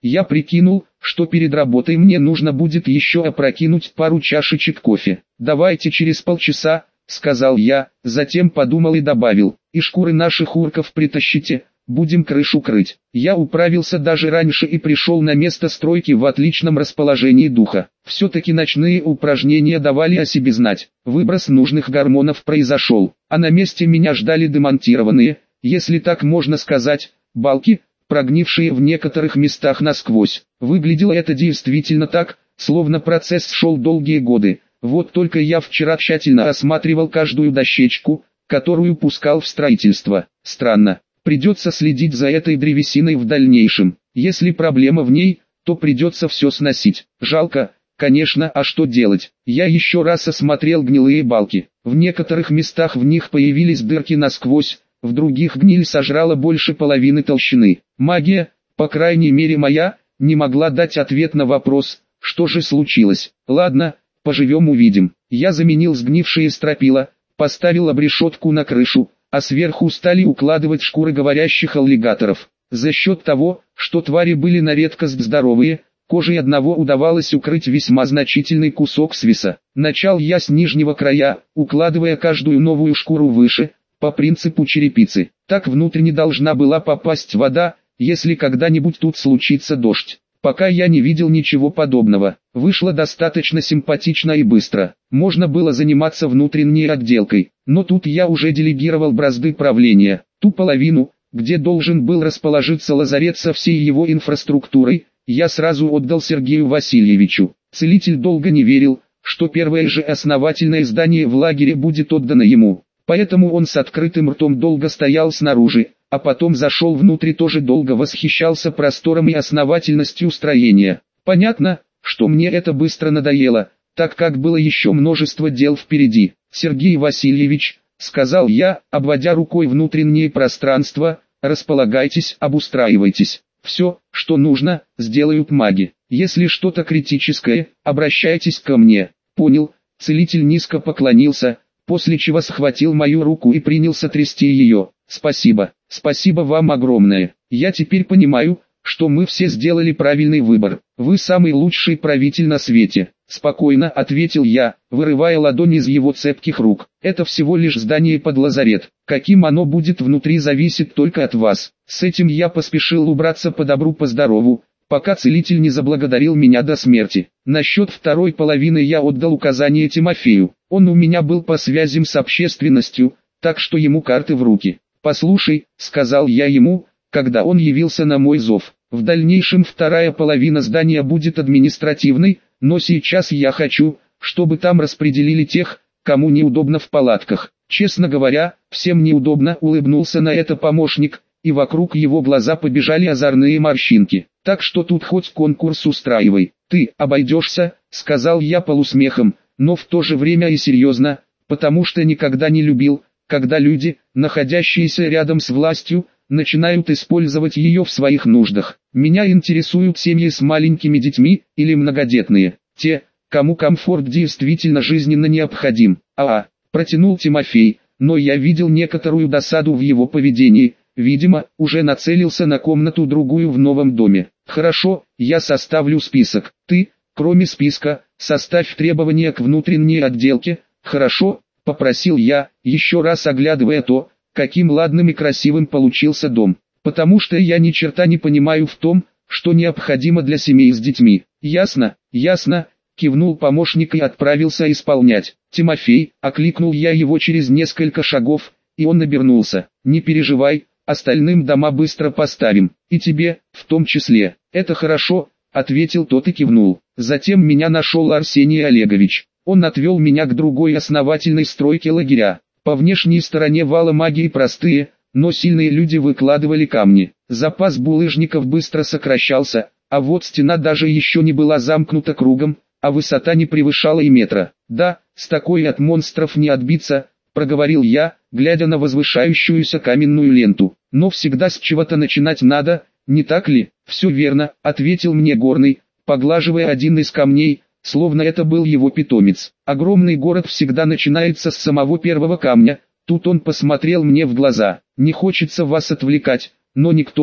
Я прикинул, что перед работой мне нужно будет еще опрокинуть пару чашечек кофе. «Давайте через полчаса», — сказал я, затем подумал и добавил, «и шкуры наших урков притащите, будем крышу крыть». Я управился даже раньше и пришел на место стройки в отличном расположении духа. Все-таки ночные упражнения давали о себе знать. Выброс нужных гормонов произошел, а на месте меня ждали демонтированные, если так можно сказать, балки, прогнившие в некоторых местах насквозь. Выглядело это действительно так, словно процесс шел долгие годы. Вот только я вчера тщательно осматривал каждую дощечку, которую пускал в строительство. Странно, придется следить за этой древесиной в дальнейшем. Если проблема в ней, то придется все сносить. Жалко, конечно, а что делать? Я еще раз осмотрел гнилые балки. В некоторых местах в них появились дырки насквозь, в других гниль сожрала больше половины толщины. Магия, по крайней мере моя, не могла дать ответ на вопрос, что же случилось. Ладно, поживем увидим. Я заменил сгнившие стропила, поставил обрешетку на крышу, а сверху стали укладывать шкуры говорящих аллигаторов. За счет того, что твари были на редкость здоровые, кожей одного удавалось укрыть весьма значительный кусок свиса. Начал я с нижнего края, укладывая каждую новую шкуру выше, по принципу черепицы. Так внутрь не должна была попасть вода, если когда-нибудь тут случится дождь. Пока я не видел ничего подобного. Вышло достаточно симпатично и быстро. Можно было заниматься внутренней отделкой, но тут я уже делегировал бразды правления. Ту половину, где должен был расположиться лазарет со всей его инфраструктурой, я сразу отдал Сергею Васильевичу. Целитель долго не верил, что первое же основательное здание в лагере будет отдано ему. Поэтому он с открытым ртом долго стоял снаружи, а потом зашел внутрь и тоже долго восхищался простором и основательностью строения. Понятно, что мне это быстро надоело, так как было еще множество дел впереди. «Сергей Васильевич», — сказал я, обводя рукой внутреннее пространство, — «располагайтесь, обустраивайтесь. Все, что нужно, сделают маги. Если что-то критическое, обращайтесь ко мне». «Понял». Целитель низко поклонился, после чего схватил мою руку и принялся трясти ее. «Спасибо, спасибо вам огромное. Я теперь понимаю, что мы все сделали правильный выбор. Вы самый лучший правитель на свете». «Спокойно», — ответил я, вырывая ладонь из его цепких рук. «Это всего лишь здание под лазарет. Каким оно будет внутри, зависит только от вас». С этим я поспешил убраться по добру по здорову, пока целитель не заблагодарил меня до смерти. Насчет второй половины я отдал указание Тимофею. Он у меня был по связям с общественностью, так что ему карты в руки. «Послушай», — сказал я ему, когда он явился на мой зов, — «в дальнейшем вторая половина здания будет административной, но сейчас я хочу, чтобы там распределили тех, кому неудобно в палатках». Честно говоря, всем неудобно, улыбнулся на это помощник, и вокруг его глаза побежали озорные морщинки. «Так что тут хоть конкурс устраивай. Ты обойдешься», — сказал я полусмехом, но в то же время и серьезно, потому что никогда не любил, когда люди, находящиеся рядом с властью, начинают использовать ее в своих нуждах. Меня интересуют семьи с маленькими детьми или многодетные, те, кому комфорт действительно жизненно необходим. Протянул Тимофей, но я видел некоторую досаду в его поведении, видимо, уже нацелился на комнату другую в новом доме. «Хорошо, я составлю список. Ты, кроме списка, составь требования к внутренней отделке». «Хорошо», — попросил я, еще раз оглядывая то, каким ладным и красивым получился дом. «Потому что я ни черта не понимаю в том, что необходимо для семей с детьми». «Ясно, ясно», — кивнул помощник и отправился исполнять. «Тимофей», — окликнул я его через несколько шагов, и он обернулся. «Не переживай, остальным дома быстро поставим, и тебе, в том числе». «Это хорошо», — ответил тот и кивнул. Затем меня нашел Арсений Олегович. Он отвел меня к другой основательной стройке лагеря. По внешней стороне вала магии простые, но сильные люди выкладывали камни. Запас булыжников быстро сокращался, а вот стена даже еще не была замкнута кругом, а высота не превышала и метра. «Да, с такой от монстров не отбиться», — проговорил я, глядя на возвышающуюся каменную ленту. «Но всегда с чего-то начинать надо, не так ли?» «Все верно», — ответил мне Горный, поглаживая один из камней, словно это был его питомец. «Огромный город всегда начинается с самого первого камня». Тут он посмотрел мне в глаза. «Не хочется вас отвлекать, но никто,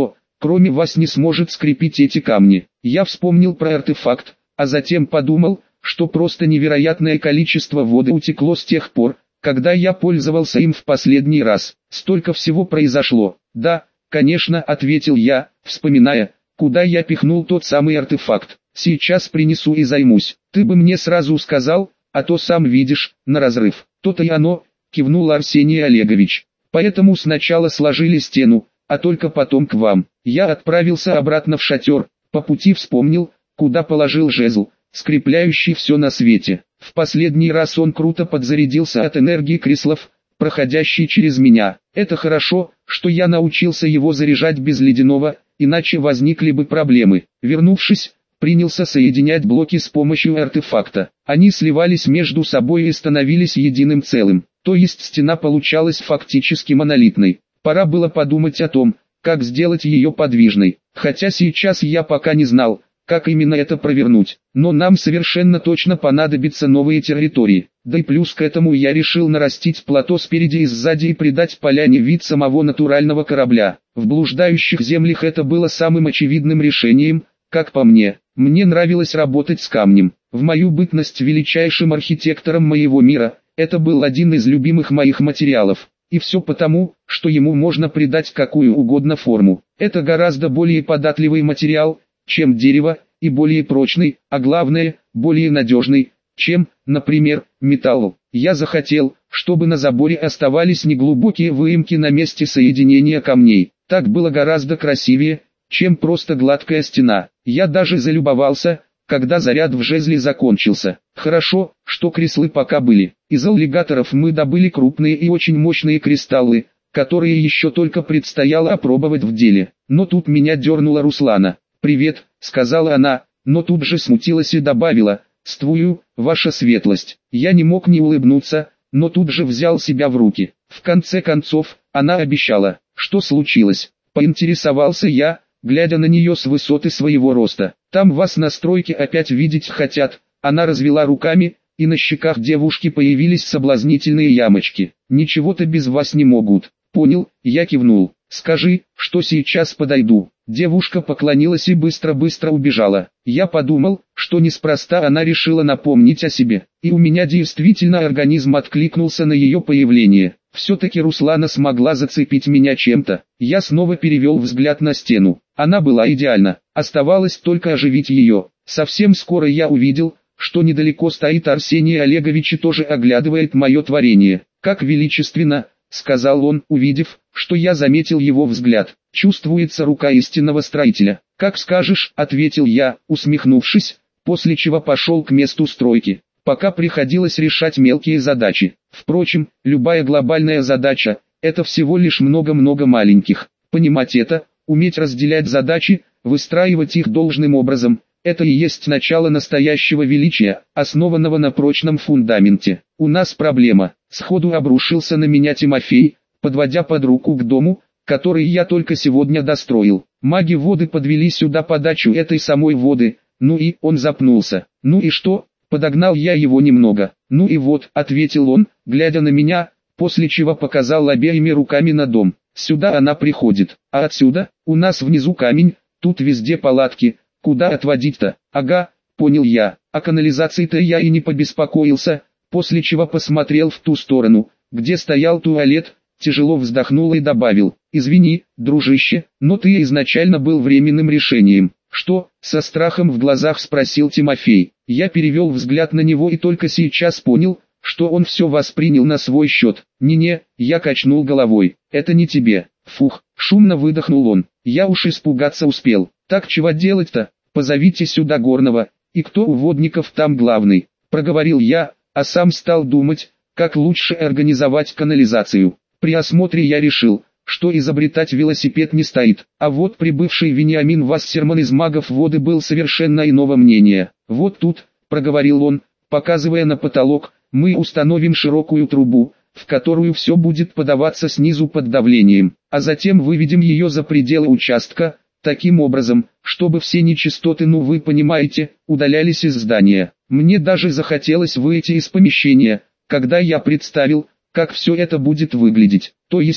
кроме вас не сможет скрепить эти камни. Я вспомнил про артефакт, а затем подумал, что просто невероятное количество воды утекло с тех пор, когда я пользовался им в последний раз. Столько всего произошло. Да, конечно, ответил я, вспоминая, куда я пихнул тот самый артефакт. Сейчас принесу и займусь. Ты бы мне сразу сказал, а то сам видишь, на разрыв. То-то и оно, кивнул Арсений Олегович. Поэтому сначала сложили стену, а только потом к вам. Я отправился обратно в шатер, по пути вспомнил, куда положил жезл, скрепляющий все на свете. В последний раз он круто подзарядился от энергии креслов, проходящей через меня. Это хорошо, что я научился его заряжать без ледяного, иначе возникли бы проблемы. Вернувшись, принялся соединять блоки с помощью артефакта. Они сливались между собой и становились единым целым. То есть стена получалась фактически монолитной. Пора было подумать о том, как сделать ее подвижной. Хотя сейчас я пока не знал, как именно это провернуть. Но нам совершенно точно понадобятся новые территории. Да и плюс к этому я решил нарастить плато спереди и сзади и придать поляне вид самого натурального корабля. В блуждающих землях это было самым очевидным решением, как по мне. Мне нравилось работать с камнем. В мою бытность величайшим архитектором моего мира, это был один из любимых моих материалов. И все потому, что ему можно придать какую угодно форму. Это гораздо более податливый материал, чем дерево, и более прочный, а главное, более надежный, чем, например, металл. Я захотел, чтобы на заборе оставались неглубокие выемки на месте соединения камней. Так было гораздо красивее, чем просто гладкая стена. Я даже залюбовался, когда заряд в жезле закончился. Хорошо, что креслы пока были. Из аллигаторов мы добыли крупные и очень мощные кристаллы, которые еще только предстояло опробовать в деле. Но тут меня дернула Руслана. «Привет», — сказала она, но тут же смутилась и добавила: «Ствую, ваша светлость». Я не мог не улыбнуться, но тут же взял себя в руки. В конце концов, она обещала. Что случилось? Поинтересовался я, глядя на нее с высоты своего роста. «Там вас на стройке опять видеть хотят». Она развела руками, и на щеках девушки появились соблазнительные ямочки. «Ничего-то без вас не могут». «Понял», я кивнул. «Скажи, что сейчас подойду». Девушка поклонилась и быстро-быстро убежала. Я подумал, что неспроста она решила напомнить о себе. И у меня действительно организм откликнулся на ее появление. Все-таки Руслана смогла зацепить меня чем-то. Я снова перевел взгляд на стену. Она была идеальна. Оставалось только оживить ее. Совсем скоро я увидел, что недалеко стоит Арсений Олегович и тоже оглядывает мое творение. «Как величественно», — сказал он, увидев, что я заметил его взгляд. «Чувствуется рука истинного строителя». «Как скажешь», — ответил я, усмехнувшись, после чего пошел к месту стройки. Пока приходилось решать мелкие задачи. Впрочем, любая глобальная задача — это всего лишь много-много маленьких. Понимать это, уметь разделять задачи, выстраивать их должным образом — это и есть начало настоящего величия, основанного на прочном фундаменте. «У нас проблема», — сходу обрушился на меня Тимофей, подводя под руку к дому, который я только сегодня достроил. Маги воды подвели сюда подачу этой самой воды, ну и он запнулся. «Ну и что?» Подогнал я его немного. «Ну и вот», — ответил он, глядя на меня, после чего показал обеими руками на дом. «Сюда она приходит, а отсюда, у нас внизу камень, тут везде палатки, куда отводить-то?» «Ага», — понял я, о канализации-то я и не побеспокоился, после чего посмотрел в ту сторону, где стоял туалет, тяжело вздохнул и добавил: «Извини, дружище, но ты изначально был временным решением». «Что?» — со страхом в глазах спросил Тимофей. Я перевел взгляд на него и только сейчас понял, что он все воспринял на свой счет. «Не-не», — я качнул головой, — «это не тебе». «Фух», — шумно выдохнул он, — «я уж испугаться успел». «Так чего делать-то? Позовите сюда Горного, и кто у водников там главный?» — проговорил я, а сам стал думать, как лучше организовать канализацию. При осмотре я решил, что изобретать велосипед не стоит, а вот прибывший Вениамин Вассерман из магов воды был совершенно иного мнения. «Вот тут», — проговорил он, показывая на потолок, — «мы установим широкую трубу, в которую все будет подаваться снизу под давлением, а затем выведем ее за пределы участка, таким образом, чтобы все нечистоты, ну вы понимаете, удалялись из здания». Мне даже захотелось выйти из помещения, когда я представил, как все это будет выглядеть. То есть,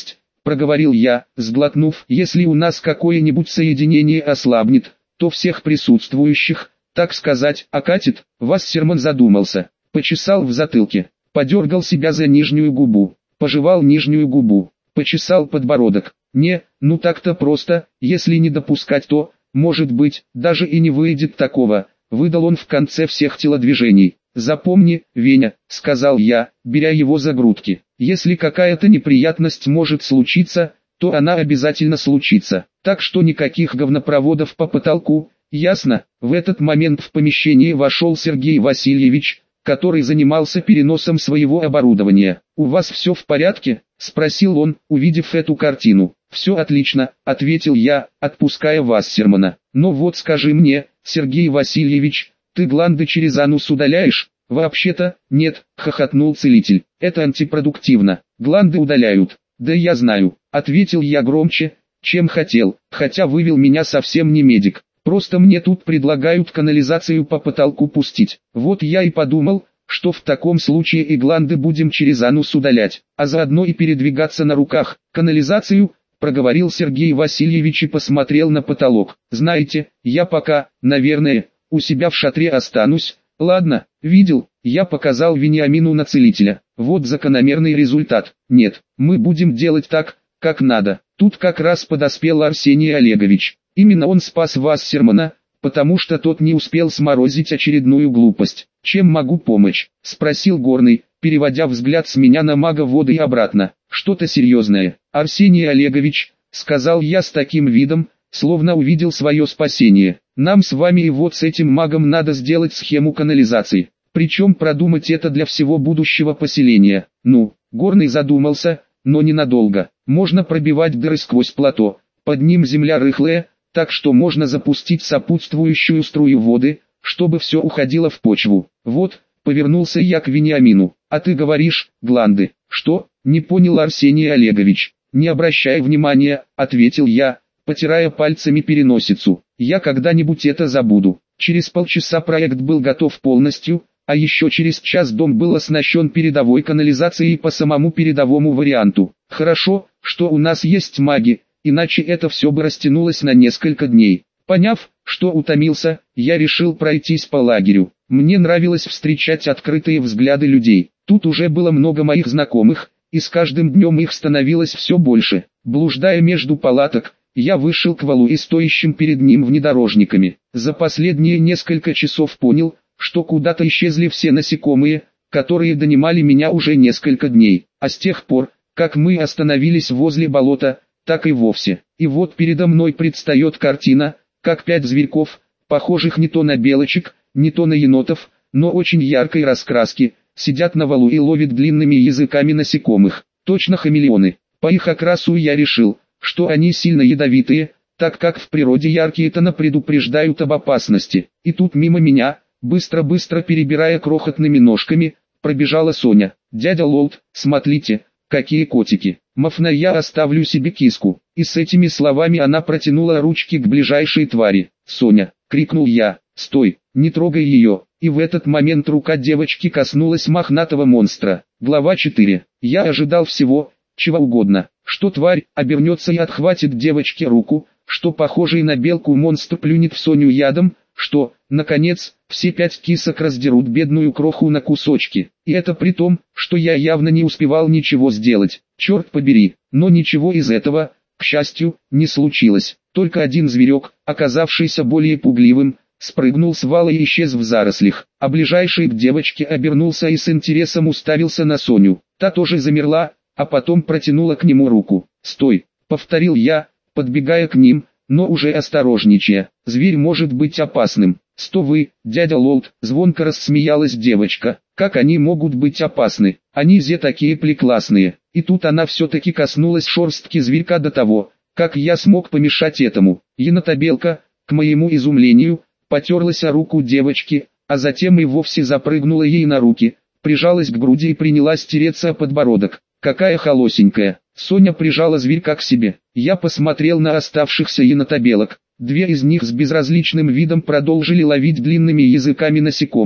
проговорил я, сглотнув. Если у нас какое-нибудь соединение ослабнет, то всех присутствующих, так сказать, окатит. Вассерман задумался, почесал в затылке, подергал себя за нижнюю губу, пожевал нижнюю губу, почесал подбородок. Не, ну так-то просто, если не допускать, то, может быть, даже и не выйдет такого, выдал он в конце всех телодвижений. Запомни, Веня, сказал я, беря его за грудки, если какая-то неприятность может случиться, то она обязательно случится, так что никаких говнопроводов по потолку, ясно? В этот момент в помещение вошел Сергей Васильевич, который занимался переносом своего оборудования. «У вас все в порядке?» – спросил он, увидев эту картину. «Все отлично», – ответил я, отпуская Вассермана. «Но вот скажи мне, Сергей Васильевич, ты гланды через анус удаляешь?» «Вообще-то, нет», – хохотнул целитель. «Это антипродуктивно. Гланды удаляют». «Да я знаю», – ответил я громче, чем хотел, хотя вывел меня совсем не медик. Просто мне тут предлагают канализацию по потолку пустить. Вот я и подумал, что в таком случае и гланды будем через анус удалять, а заодно и передвигаться на руках. Канализацию, проговорил Сергей Васильевич и посмотрел на потолок. Знаете, я пока, наверное, у себя в шатре останусь. Ладно, видел, я показал Вениамину на целителя. Вот закономерный результат. Нет, мы будем делать так, как надо. Тут как раз подоспел Арсений Олегович. Именно он спас Вассермана, потому что тот не успел сморозить очередную глупость. «Чем могу помочь?» – спросил Горный, переводя взгляд с меня на мага воды и обратно. «Что-то серьезное, Арсений Олегович», – сказал я с таким видом, словно увидел свое спасение. «Нам с вами и вот с этим магом надо сделать схему канализации, причем продумать это для всего будущего поселения». Ну, Горный задумался, но ненадолго. Можно пробивать дыры сквозь плато, под ним земля рыхлая, так что можно запустить сопутствующую струю воды, чтобы все уходило в почву. Вот, повернулся я к Вениамину. А ты говоришь, гланды. Что? Не понял Арсений Олегович. Не обращай внимания, ответил я, потирая пальцами переносицу. Я когда-нибудь это забуду. Через полчаса проект был готов полностью, а еще через час дом был оснащен передовой канализацией по самому передовому варианту. Хорошо, что у нас есть маги, иначе это все бы растянулось на несколько дней. Поняв, что утомился, я решил пройтись по лагерю. Мне нравилось встречать открытые взгляды людей. Тут уже было много моих знакомых, и с каждым днем их становилось все больше. Блуждая между палаток, я вышел к валу и стоящим перед ним внедорожниками. За последние несколько часов понял, что куда-то исчезли все насекомые, которые донимали меня уже несколько дней. А с тех пор, как мы остановились возле болота, так и вовсе. И вот передо мной предстает картина, как 5 зверьков, похожих не то на белочек, не то на енотов, но очень яркой раскраски, сидят на валу и ловят длинными языками насекомых. Точно хамелеоны. По их окрасу я решил, что они сильно ядовитые, так как в природе яркие тона предупреждают об опасности. И тут мимо меня, быстро-быстро перебирая крохотными ножками, пробежала Соня. «Дядя Лолд, смотрите, какие котики! Мафна, я оставлю себе киску». И с этими словами она протянула ручки к ближайшей твари. «Соня!» — крикнул я. «Стой, не трогай ее!» И в этот момент рука девочки коснулась мохнатого монстра. Глава 4. Я ожидал всего, чего угодно. Что тварь обернется и отхватит девочке руку, что похожий на белку монстр плюнет в Соню ядом, что, наконец, все 5 кисок раздерут бедную кроху на кусочки. И это при том, что я явно не успевал ничего сделать. Черт побери, но ничего из этого, к счастью, не случилось. Только один зверек, оказавшийся более пугливым, спрыгнул с вала и исчез в зарослях, а ближайший к девочке обернулся и с интересом уставился на Соню. Та тоже замерла, а потом протянула к нему руку. «Стой!» — повторил я, подбегая к ним, но уже осторожничая. «Зверь может быть опасным». «Сто вы, дядя Лолд!» — звонко рассмеялась девочка. «Как они могут быть опасны? Они зе такие прекрасные». И тут она все-таки коснулась шерстки зверька до того, как я смог помешать этому. Енотобелка, к моему изумлению, потерлась о руку девочки, а затем и вовсе запрыгнула ей на руки, прижалась к груди и принялась тереться о подбородок. «Какая холосенькая!» Соня прижала зверька к себе. Я посмотрел на оставшихся енотобелок. 2 из них с безразличным видом продолжили ловить длинными языками насекомых.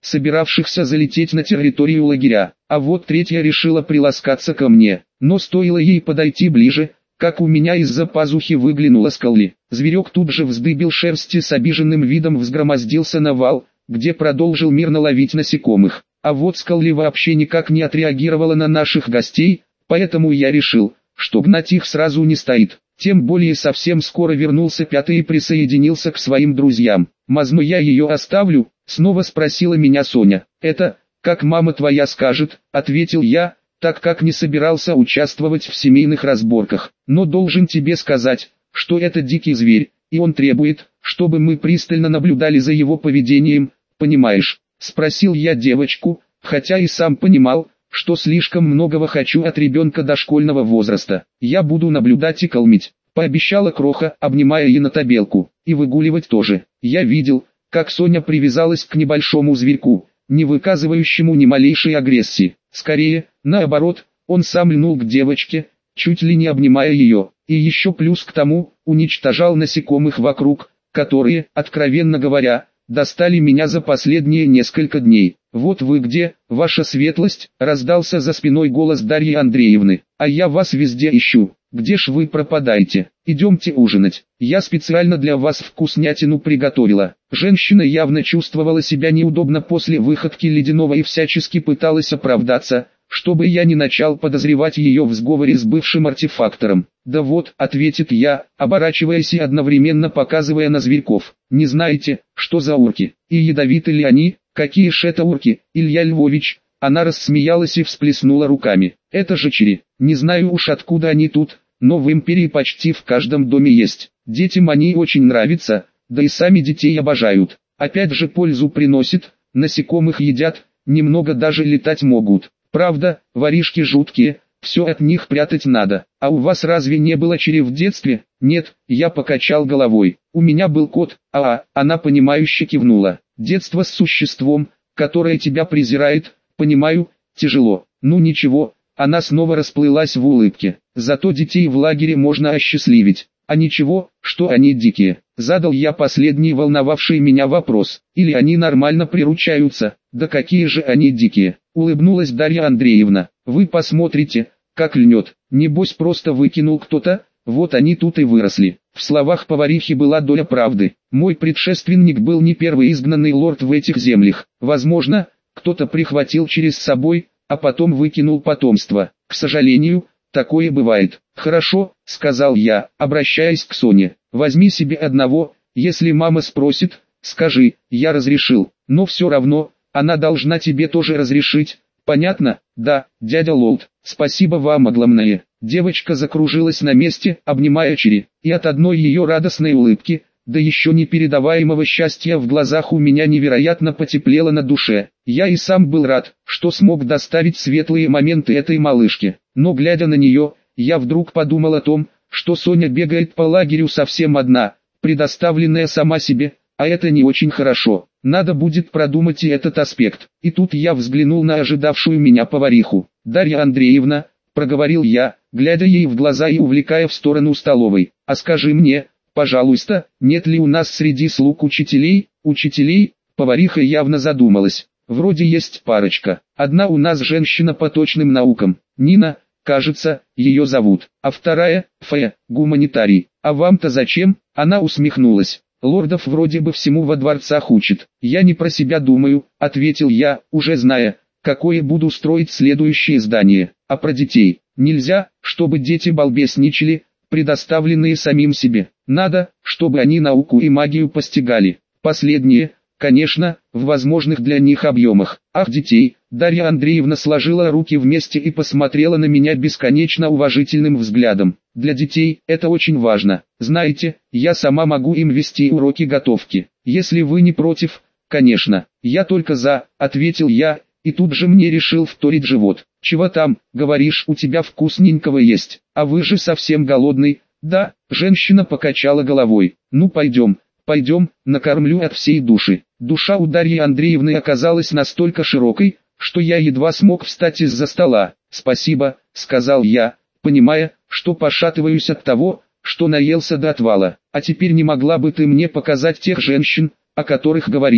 собиравшихся залететь на территорию лагеря. А вот третья решила приласкаться ко мне, но стоило ей подойти ближе, как у меня из-за пазухи выглянула Скалли. Зверек тут же вздыбил шерсти, с обиженным видом взгромоздился на вал, где продолжил мирно ловить насекомых. А вот Скалли вообще никак не отреагировала на наших гостей, поэтому я решил, что гнать их сразу не стоит. Тем более совсем скоро вернулся пятый и присоединился к своим друзьям. «Мазну я ее оставлю?» — снова спросила меня Соня. «Это, как мама твоя скажет», — ответил я, так как не собирался участвовать в семейных разборках. «Но должен тебе сказать, что это дикий зверь, и он требует, чтобы мы пристально наблюдали за его поведением, понимаешь?» — спросил я девочку, хотя и сам понимал, что слишком многого хочу от ребенка дошкольного возраста. «Я буду наблюдать и кормить», — пообещала Кроха, обнимая енотобелку, — «и выгуливать тоже». Я видел, как Соня привязалась к небольшому зверьку, не выказывающему ни малейшей агрессии. Скорее, наоборот, он сам льнул к девочке, чуть ли не обнимая ее, и еще плюс к тому, уничтожал насекомых вокруг, которые, откровенно говоря, достали меня за последние несколько дней. «Вот вы где, ваша светлость», — раздался за спиной голос Дарьи Андреевны, — «а я вас везде ищу. Где ж вы пропадаете? Идемте ужинать. Я специально для вас вкуснятину приготовила». Женщина явно чувствовала себя неудобно после выходки Ледяного и всячески пыталась оправдаться, чтобы я не начал подозревать ее в сговоре с бывшим артефактором. «Да вот», — ответит я, оборачиваясь и одновременно показывая на зверьков, — «не знаете, что за урки, и ядовиты ли они?» «Какие ж это урки, Илья Львович?» Она рассмеялась и всплеснула руками. «Это же чери. Не знаю уж откуда они тут, но в империи почти в каждом доме есть. Детям они очень нравятся, да и сами детей обожают. Опять же пользу приносит, насекомых едят, немного даже летать могут. Правда, воришки жуткие, все от них прятать надо. А у вас разве не было чери в детстве?» «Нет», я покачал головой. «У меня был кот». Она понимающе кивнула. «Детство с существом, которое тебя презирает, понимаю, тяжело. Ну ничего». Она снова расплылась в улыбке. «Зато детей в лагере можно осчастливить». «А ничего, что они дикие?» Задал я последний волновавший меня вопрос. «Или они нормально приручаются?» «Да какие же они дикие?» Улыбнулась Дарья Андреевна. «Вы посмотрите, как льнет. Небось просто выкинул кто-то, вот они тут и выросли». В словах поварихи была доля правды. Мой предшественник был не первый изгнанный лорд в этих землях. Возможно, кто-то прихватил через собой, а потом выкинул потомство. К сожалению, такое бывает. «Хорошо», — сказал я, обращаясь к Соне. «Возьми себе одного, если мама спросит, скажи, я разрешил. Но все равно, она должна тебе тоже разрешить. Понятно?» «Да, дядя Лолд, спасибо вам огромное». Девочка закружилась на месте, обнимая Чери, и от одной ее радостной улыбки, да еще непередаваемого счастья в глазах у меня невероятно потеплело на душе. Я и сам был рад, что смог доставить светлые моменты этой малышке, но глядя на нее, я вдруг подумал о том, что Соня бегает по лагерю совсем одна, предоставленная сама себе, а это не очень хорошо. Надо будет продумать и этот аспект. И тут я взглянул на ожидавшую меня повариху. «Дарья Андреевна», — проговорил я, глядя ей в глаза и увлекая в сторону столовой, — «а скажи мне, пожалуйста, нет ли у нас среди слуг учителей?» «Учителей?» — повариха явно задумалась. «Вроде есть парочка. Одна у нас женщина по точным наукам, Нина, кажется, ее зовут, а вторая, Фея, гуманитарий. А вам-то зачем?» Она усмехнулась. «Лордов вроде бы всему во дворцах учат». «Я не про себя думаю», — ответил я, уже зная, какое буду строить следующее здание, а про детей. Нельзя, чтобы дети балбесничали, предоставленные самим себе. Надо, чтобы они науку и магию постигали. Последнее, конечно, в возможных для них объемах. Ах, детей! Дарья Андреевна сложила руки вместе и посмотрела на меня бесконечно уважительным взглядом. Для детей это очень важно. Знаете, я сама могу им вести уроки готовки. Если вы не против, конечно. Я только за, ответил я, и тут же мне решил вторить живот. «Чего там, говоришь, у тебя вкусненького есть, а вы же совсем голодный?» «Да», женщина покачала головой. «Ну пойдем, накормлю от всей души». Душа у Дарьи Андреевны оказалась настолько широкой, что я едва смог встать из-за стола. «Спасибо», — сказал я, понимая, что пошатываюсь от того, что наелся до отвала. «А теперь не могла бы ты мне показать тех женщин, о которых говорила?»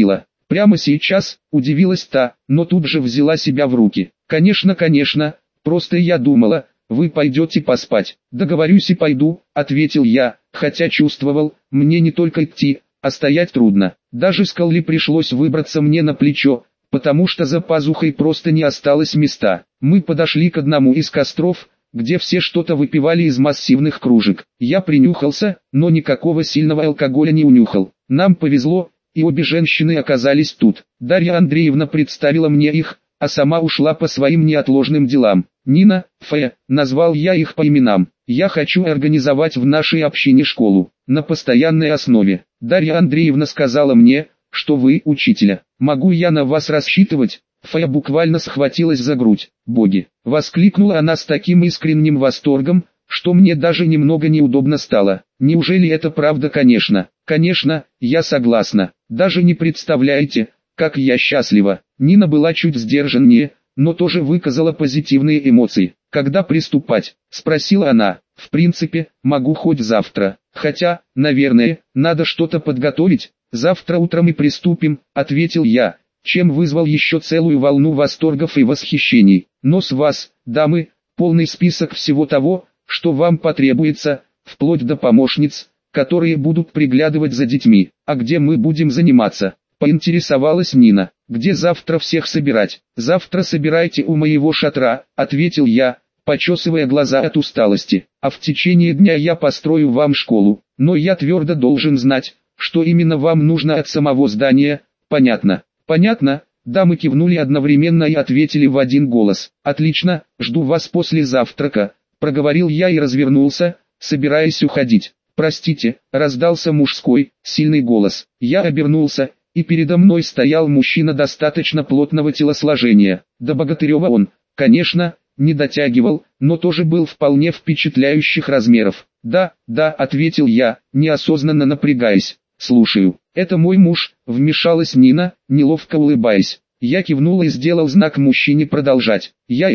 Прямо сейчас, удивилась та, но тут же взяла себя в руки. Конечно, просто я думала, вы пойдете поспать. Договорюсь и пойду, ответил я, хотя чувствовал, мне не только идти, а стоять трудно. Даже с Колли пришлось выбраться мне на плечо, потому что за пазухой просто не осталось места. Мы подошли к одному из костров, где все что-то выпивали из массивных кружек. Я принюхался, но никакого сильного алкоголя не унюхал. Нам повезло, и обе женщины оказались тут. Дарья Андреевна представила мне их, а сама ушла по своим неотложным делам. Нина, назвал я их по именам. Я хочу организовать в нашей общине школу, на постоянной основе. Дарья Андреевна сказала мне, что вы учителя. Могу я на вас рассчитывать? Фая буквально схватилась за грудь. Боги! Воскликнула она с таким искренним восторгом, что мне даже немного неудобно стало. Неужели это правда? Конечно, я согласна. Даже не представляете, как я счастлива. Нина была чуть сдержаннее, но тоже выказала позитивные эмоции. Когда приступать? Спросила она. В принципе, могу хоть завтра. Хотя, наверное, надо что-то подготовить. Завтра утром и приступим, ответил я, чем вызвал еще целую волну восторгов и восхищений. Но с вас, дамы, полный список всего того, что вам потребуется, вплоть до помощниц, которые будут приглядывать за детьми. А где мы будем заниматься? Поинтересовалась Нина. Где завтра всех собирать? Завтра собирайте у моего шатра, ответил я, почесывая глаза от усталости. А в течение дня я построю вам школу. Но я твердо должен знать, что именно вам нужно от самого здания. Понятно? Понятно. Дамы кивнули одновременно и ответили в один голос. Отлично, жду вас после завтрака, проговорил я и развернулся, собираясь уходить. Простите, раздался мужской, сильный голос. Я обернулся, и передо мной стоял мужчина достаточно плотного телосложения. До Богатырева он, конечно, не дотягивал, но тоже был вполне впечатляющих размеров. Да, ответил я, неосознанно напрягаясь. Слушаю. Это мой муж, вмешалась Нина, неловко улыбаясь. Я кивнул и сделал знак мужчине продолжать.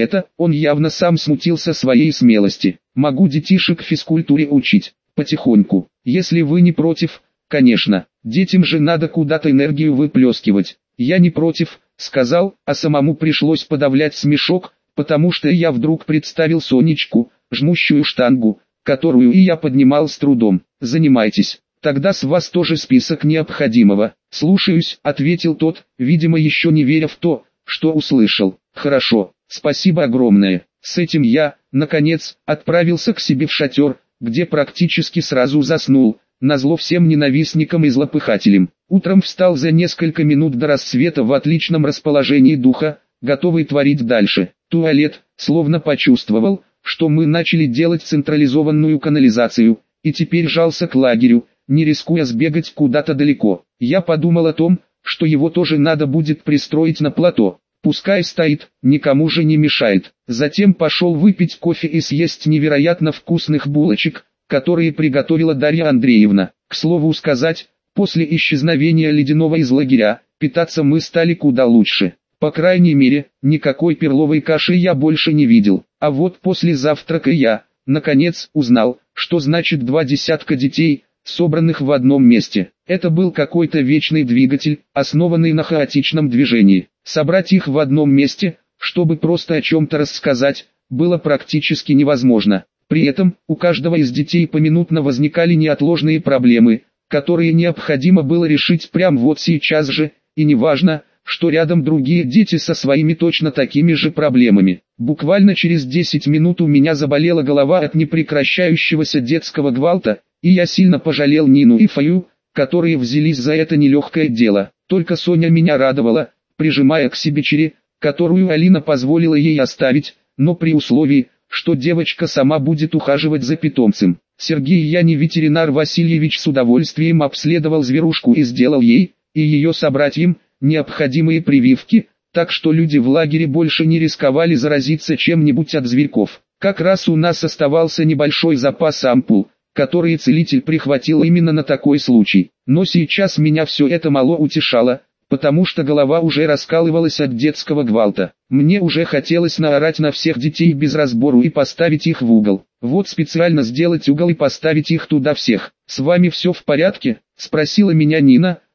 Он явно сам смутился своей смелости. Могу детишек физкультуре учить, потихоньку, если вы не против. Конечно, детям же надо куда-то энергию выплескивать. Я не против, сказал, а самому пришлось подавлять смешок, потому что я вдруг представил Сонечку, жмущую штангу, которую и я поднимал с трудом. Занимайтесь. Тогда с вас тоже список необходимого. Слушаюсь, ответил тот, видимо еще не веря в то, что услышал. Хорошо, спасибо огромное. С этим я, наконец, отправился к себе в шатер, где практически сразу заснул, назло всем ненавистникам и злопыхателям. Утром встал за несколько минут до рассвета в отличном расположении духа, готовый творить дальше. Туалет, словно почувствовал, что мы начали делать централизованную канализацию, и теперь жался к лагерю, не рискуя сбегать куда-то далеко. Я подумал о том, что его тоже надо будет пристроить на плато. Пускай стоит, никому же не мешает. Затем пошел выпить кофе и съесть невероятно вкусных булочек, которые приготовила Дарья Андреевна. К слову сказать, после исчезновения Ледяного из лагеря, питаться мы стали куда лучше. По крайней мере, никакой перловой каши я больше не видел. А вот после завтрака я, наконец, узнал, что значит 2 десятка детей, собранных в одном месте. Это был какой-то вечный двигатель, основанный на хаотичном движении. Собрать их в одном месте, чтобы просто о чем-то рассказать, было практически невозможно. При этом, у каждого из детей поминутно возникали неотложные проблемы, которые необходимо было решить прямо вот сейчас же, и неважно, что рядом другие дети со своими точно такими же проблемами. Буквально через 10 минут у меня заболела голова от непрекращающегося детского гвалта, и я сильно пожалел Нину и Фаю, которые взялись за это нелегкое дело. Только Соня меня радовала, прижимая к себе Черри, которую Алина позволила ей оставить, но при условии, что девочка сама будет ухаживать за питомцем. Сергей Яни ветеринар Васильевич с удовольствием обследовал зверушку и сделал ей, и ее собратьям, необходимые прививки, так что люди в лагере больше не рисковали заразиться чем-нибудь от зверьков. Как раз у нас оставался небольшой запас ампул, которые целитель прихватил именно на такой случай. Но сейчас меня все это мало утешало, потому что голова уже раскалывалась от детского гвалта. Мне уже хотелось наорать на всех детей без разбору и поставить их в угол. Вот специально сделать угол и поставить их туда всех. «С вами все в порядке?» – спросила меня Нина,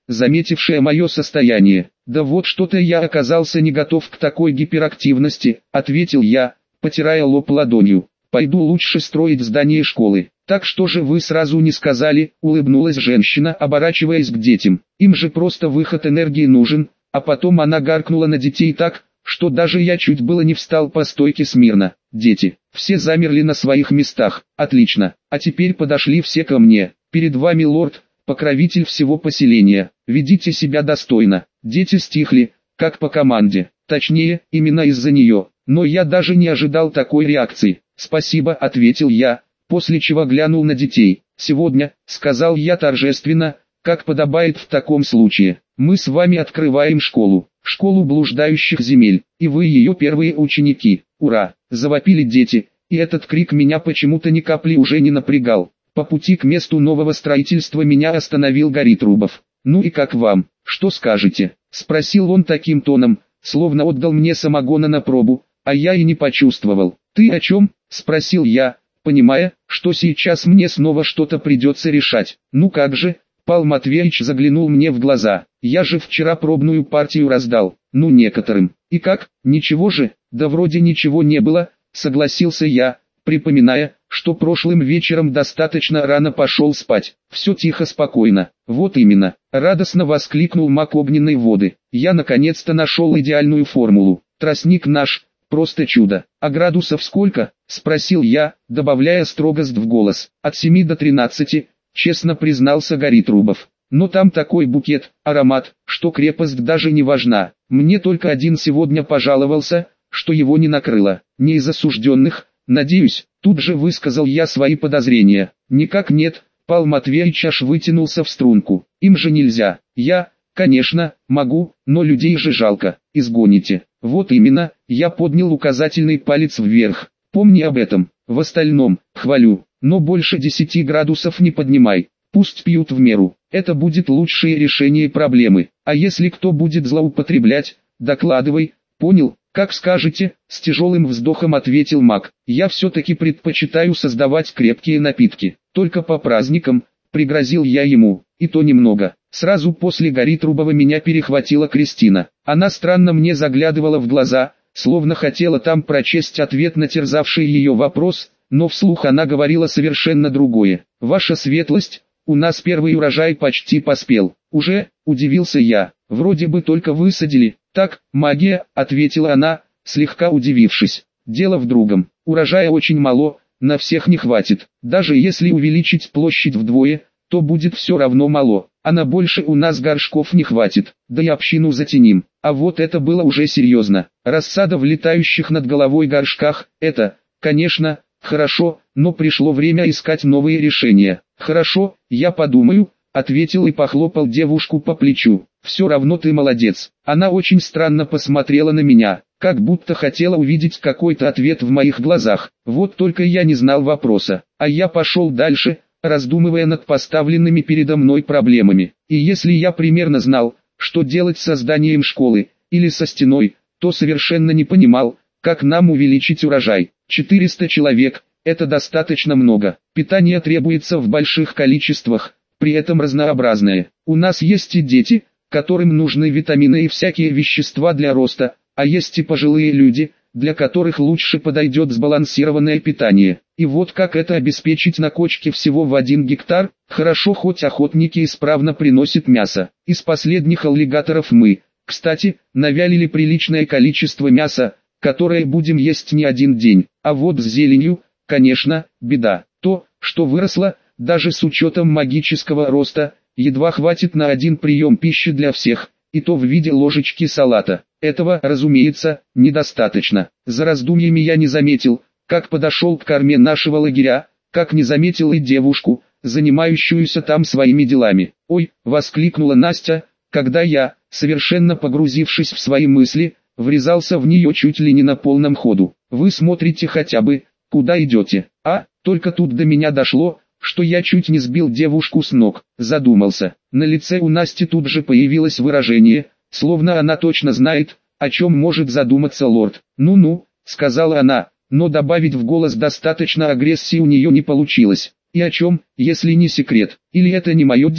заметившая мое состояние. «Да вот что-то я оказался не готов к такой гиперактивности», — ответил я, потирая лоб ладонью. «Пойду лучше строить здание школы». «Так что же вы сразу не сказали?» — улыбнулась женщина, оборачиваясь к детям. «Им же просто выход энергии нужен». А потом она гаркнула на детей так, что даже я чуть было не встал по стойке смирно. Дети, все замерли на своих местах. Отлично. А теперь подошли все ко мне. Перед вами лорд, покровитель всего поселения. Ведите себя достойно. Дети стихли, как по команде. Точнее, именно из-за нее. Но я даже не ожидал такой реакции. «Спасибо», — ответил я, после чего глянул на детей. «Сегодня», — сказал я торжественно, как подобает в таком случае, «мы с вами открываем школу, школу блуждающих земель, и вы ее первые ученики». «Ура!» — завопили дети, и этот крик меня почему-то ни капли уже не напрягал. По пути к месту нового строительства меня остановил Горитрубов. «Ну и как вам, что скажете?» — спросил он таким тоном, словно отдал мне самогона на пробу, а я и не почувствовал. «Ты о чем?» — спросил я, понимая, что сейчас мне снова что-то придется решать. «Ну как же?» — Пал Матвеевич заглянул мне в глаза. «Я же вчера пробную партию раздал, ну некоторым. И как, ничего же?» «Да вроде ничего не было», — согласился я, припоминая, что прошлым вечером достаточно рано пошел спать. «Все тихо, спокойно». «Вот именно», — радостно воскликнул маг огненной воды. «Я наконец-то нашел идеальную формулу. Тростник наш, просто чудо». «А градусов сколько?» — спросил я, добавляя строгость в голос. «От 7 до 13, честно признался Горитрубов. «Но там такой букет, аромат, что крепость даже не важна. Мне только один сегодня пожаловался, что его не накрыло. Не из осужденных, надеюсь», тут же высказал я свои подозрения. «Никак нет», Пал Матвеевич аж вытянулся в струнку. «Им же нельзя. Я, конечно, могу, но людей же жалко. Изгоните». «Вот именно», я поднял указательный палец вверх. «Помни об этом. В остальном, хвалю, но больше 10 градусов не поднимай. Пусть пьют в меру. Это будет лучшее решение проблемы. А если кто будет злоупотреблять, докладывай». «Понял, как скажете», с тяжелым вздохом ответил маг. «Я все-таки предпочитаю создавать крепкие напитки. Только по праздникам», пригрозил я ему, и то немного. Сразу после Горитрубова меня перехватила Кристина. Она странно мне заглядывала в глаза, словно хотела там прочесть ответ на терзавший ее вопрос, но вслух она говорила совершенно другое. «Ваша светлость, у нас первый урожай почти поспел». «Уже?» – удивился я. «Вроде бы только высадили». «Так, магия», – ответила она, слегка удивившись. «Дело в другом. Урожая очень мало, на всех не хватит. Даже если увеличить площадь вдвое, то будет все равно мало. А на больше у нас горшков не хватит, да и общину затеним». А вот это было уже серьезно. Рассада в летающих над головой горшках – это, конечно, хорошо, но пришло время искать новые решения. «Хорошо, я подумаю», — ответил и похлопал девушку по плечу. «Все равно ты молодец». Она очень странно посмотрела на меня, как будто хотела увидеть какой-то ответ в моих глазах. Вот только я не знал вопроса, а я пошел дальше, раздумывая над поставленными передо мной проблемами. И если я примерно знал, что делать с созданием школы, или со стеной, то совершенно не понимал, как нам увеличить урожай. 400 человек – это достаточно много. Питание требуется в больших количествах, при этом разнообразное. У нас есть и дети, которым нужны витамины и всякие вещества для роста, а есть и пожилые люди, для которых лучше подойдет сбалансированное питание. И вот как это обеспечить на кочке всего в 1 гектар? Хорошо, хоть охотники исправно приносят мясо. Из последних аллигаторов мы, кстати, навялили приличное количество мяса, которое будем есть не один день. А вот с зеленью, конечно, беда. То, что выросло, даже с учетом магического роста, едва хватит на один прием пищи для всех, и то в виде ложечки салата. Этого, разумеется, недостаточно. За раздумьями я не заметил, как подошел к корме нашего лагеря, как не заметил и девушку, занимающуюся там своими делами. «Ой!» — воскликнула Настя, когда я, совершенно погрузившись в свои мысли, врезался в нее чуть ли не на полном ходу. «Вы смотрите хотя бы, куда идете?» Только тут до меня дошло, что я чуть не сбил девушку с ног. Задумался. На лице у Насти тут же появилось выражение, словно она точно знает, о чем может задуматься лорд. «Ну-ну», — сказала она, но добавить в голос достаточно агрессии у нее не получилось. «И о чем, если не секрет? Или это не мое дело?»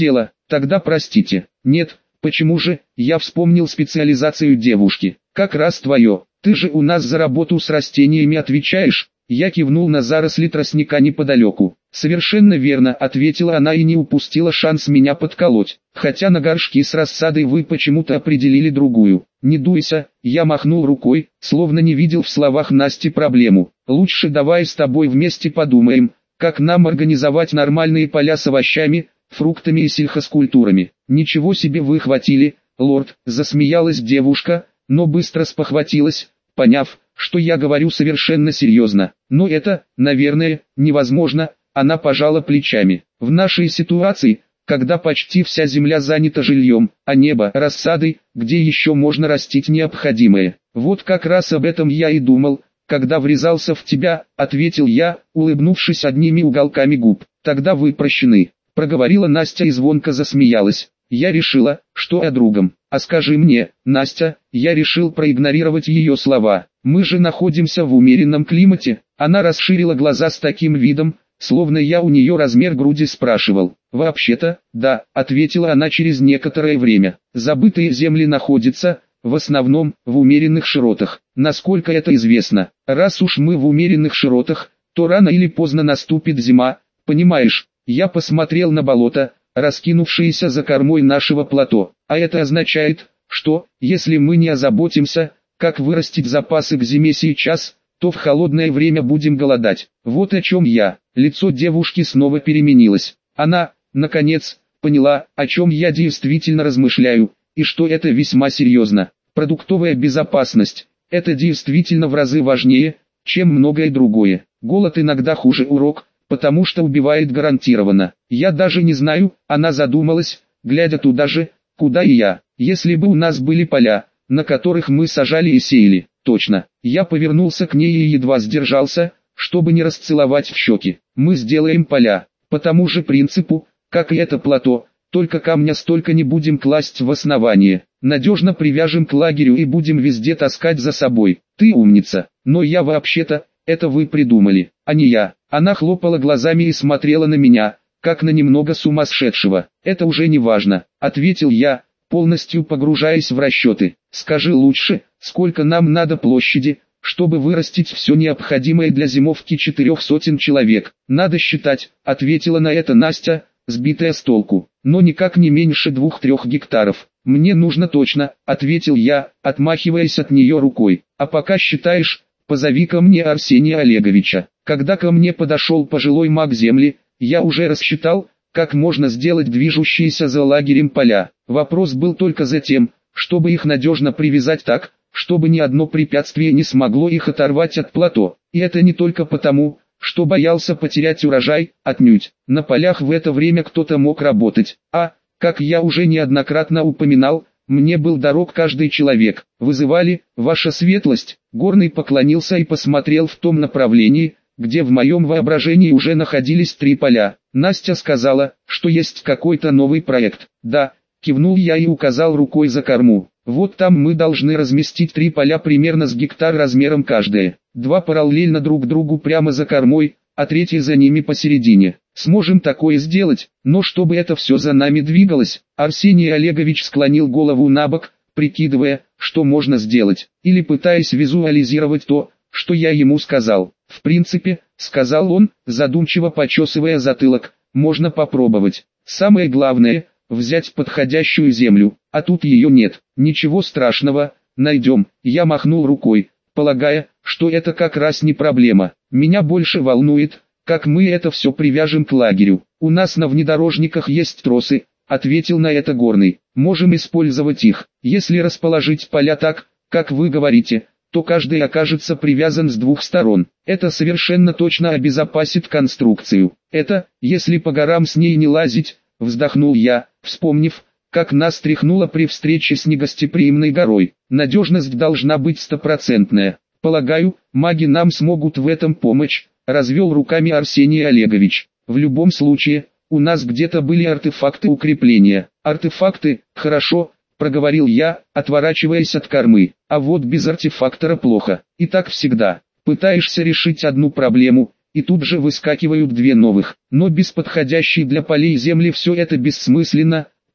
Тогда простите. Нет, почему же, я вспомнил специализацию девушки. Как раз твое. Ты же у нас за работу с растениями отвечаешь. Я кивнул на заросли тростника неподалеку. «Совершенно верно», — ответила она и не упустила шанс меня подколоть. «Хотя на горшки с рассадой вы почему-то определили другую». «Не дуйся», — я махнул рукой, словно не видел в словах Насти проблему. «Лучше давай с тобой вместе подумаем, как нам организовать нормальные поля с овощами, фруктами и сельхозкультурами». «Ничего себе вы хватили, лорд», — засмеялась девушка, но быстро спохватилась, поняв, что я говорю совершенно серьезно. «Но это, наверное, невозможно», — она пожала плечами. «В нашей ситуации, когда почти вся земля занята жильем, а небо рассадой, где еще можно растить необходимое. Вот как раз об этом я и думал, когда врезался в тебя», — ответил я, улыбнувшись одними уголками губ. «Тогда вы прощены», — проговорила Настя и звонко засмеялась. Я решила, что о другом. «А скажи мне, Настя», я решил проигнорировать ее слова. «Мы же находимся в умеренном климате». Она расширила глаза с таким видом, словно я у нее размер груди спрашивал. «Вообще-то, да», ответила она через некоторое время. «Забытые земли находятся, в основном, в умеренных широтах. Насколько это известно, раз уж мы в умеренных широтах, то рано или поздно наступит зима, понимаешь?» Я посмотрел на болото, раскинувшееся за кормой нашего плато. «А это означает, что, если мы не озаботимся, как вырастить запасы к зиме сейчас, то в холодное время будем голодать». Вот о чем я. Лицо девушки снова переменилось. Она, наконец, поняла, о чем я действительно размышляю, и что это весьма серьезно. Продуктовая безопасность – это действительно в разы важнее, чем многое другое. Голод иногда хуже урок, потому что убивает гарантированно. Я даже не знаю, она задумалась, глядя туда же, куда и я. Если бы у нас были поля, на которых мы сажали и сеяли, точно. Я повернулся к ней и едва сдержался, чтобы не расцеловать в щеки. Мы сделаем поля, по тому же принципу, как и это плато, только камня столько не будем класть в основание. Надежно привяжем к лагерю и будем везде таскать за собой. Ты умница, но я вообще-то, это вы придумали, а не я. Она хлопала глазами и смотрела на меня, как на немного сумасшедшего. «Это уже не важно», — ответил я, полностью погружаясь в расчеты. «Скажи лучше, сколько нам надо площади, чтобы вырастить все необходимое для зимовки 400 человек?» «Надо считать», — ответила на это Настя, сбитая с толку. «Но никак не меньше 2-3 гектаров». «Мне нужно точно», — ответил я, отмахиваясь от нее рукой. «А пока считаешь, позови ко мне Арсения Олеговича». Когда ко мне подошел пожилой маг земли, я уже рассчитал, как можно сделать движущиеся за лагерем поля. Вопрос был только за тем, чтобы их надежно привязать так, чтобы ни одно препятствие не смогло их оторвать от плато. И это не только потому, что боялся потерять урожай, отнюдь. На полях в это время кто-то мог работать, а, как я уже неоднократно упоминал, мне был дорог каждый человек. «Вызывали, ваша светлость?» Горный поклонился и посмотрел в том направлении, где в моем воображении уже находились 3 поля. Настя сказала, что есть какой-то новый проект. «Да», кивнул я и указал рукой за корму. «Вот там мы должны разместить 3 поля примерно с гектар размером каждое. 2 параллельно друг другу прямо за кормой, а 3 за ними посередине. Сможем такое сделать, но чтобы это все за нами двигалось». Арсений Олегович склонил голову набок, прикидывая, что можно сделать, или пытаясь визуализировать то, что я ему сказал. «В принципе», — сказал он, задумчиво почесывая затылок, — «можно попробовать. Самое главное — взять подходящую землю, а тут ее нет. Ничего страшного, найдем». Я махнул рукой, полагая, что это как раз не проблема. Меня больше волнует, как мы это все привяжем к лагерю. «У нас на внедорожниках есть тросы», — ответил на это Горный. «Можем использовать их. Если расположить поля так, как вы говорите, то каждый окажется привязан с 2 сторон. Это совершенно точно обезопасит конструкцию. Это, если по горам с ней не лазить», — вздохнул я, вспомнив, как нас тряхнуло при встрече с негостеприимной горой. «Надежность должна быть стопроцентная. Полагаю, маги нам смогут в этом помочь», — развел руками Арсений Олегович. «В любом случае, у нас где-то были артефакты укрепления». «Артефакты, хорошо», — проговорил я, отворачиваясь от кормы. «А вот без артефактора плохо. И так всегда. Пытаешься решить одну проблему, и тут же выскакивают 2 новых. Но без подходящей для полей земли все это бессмысленно»,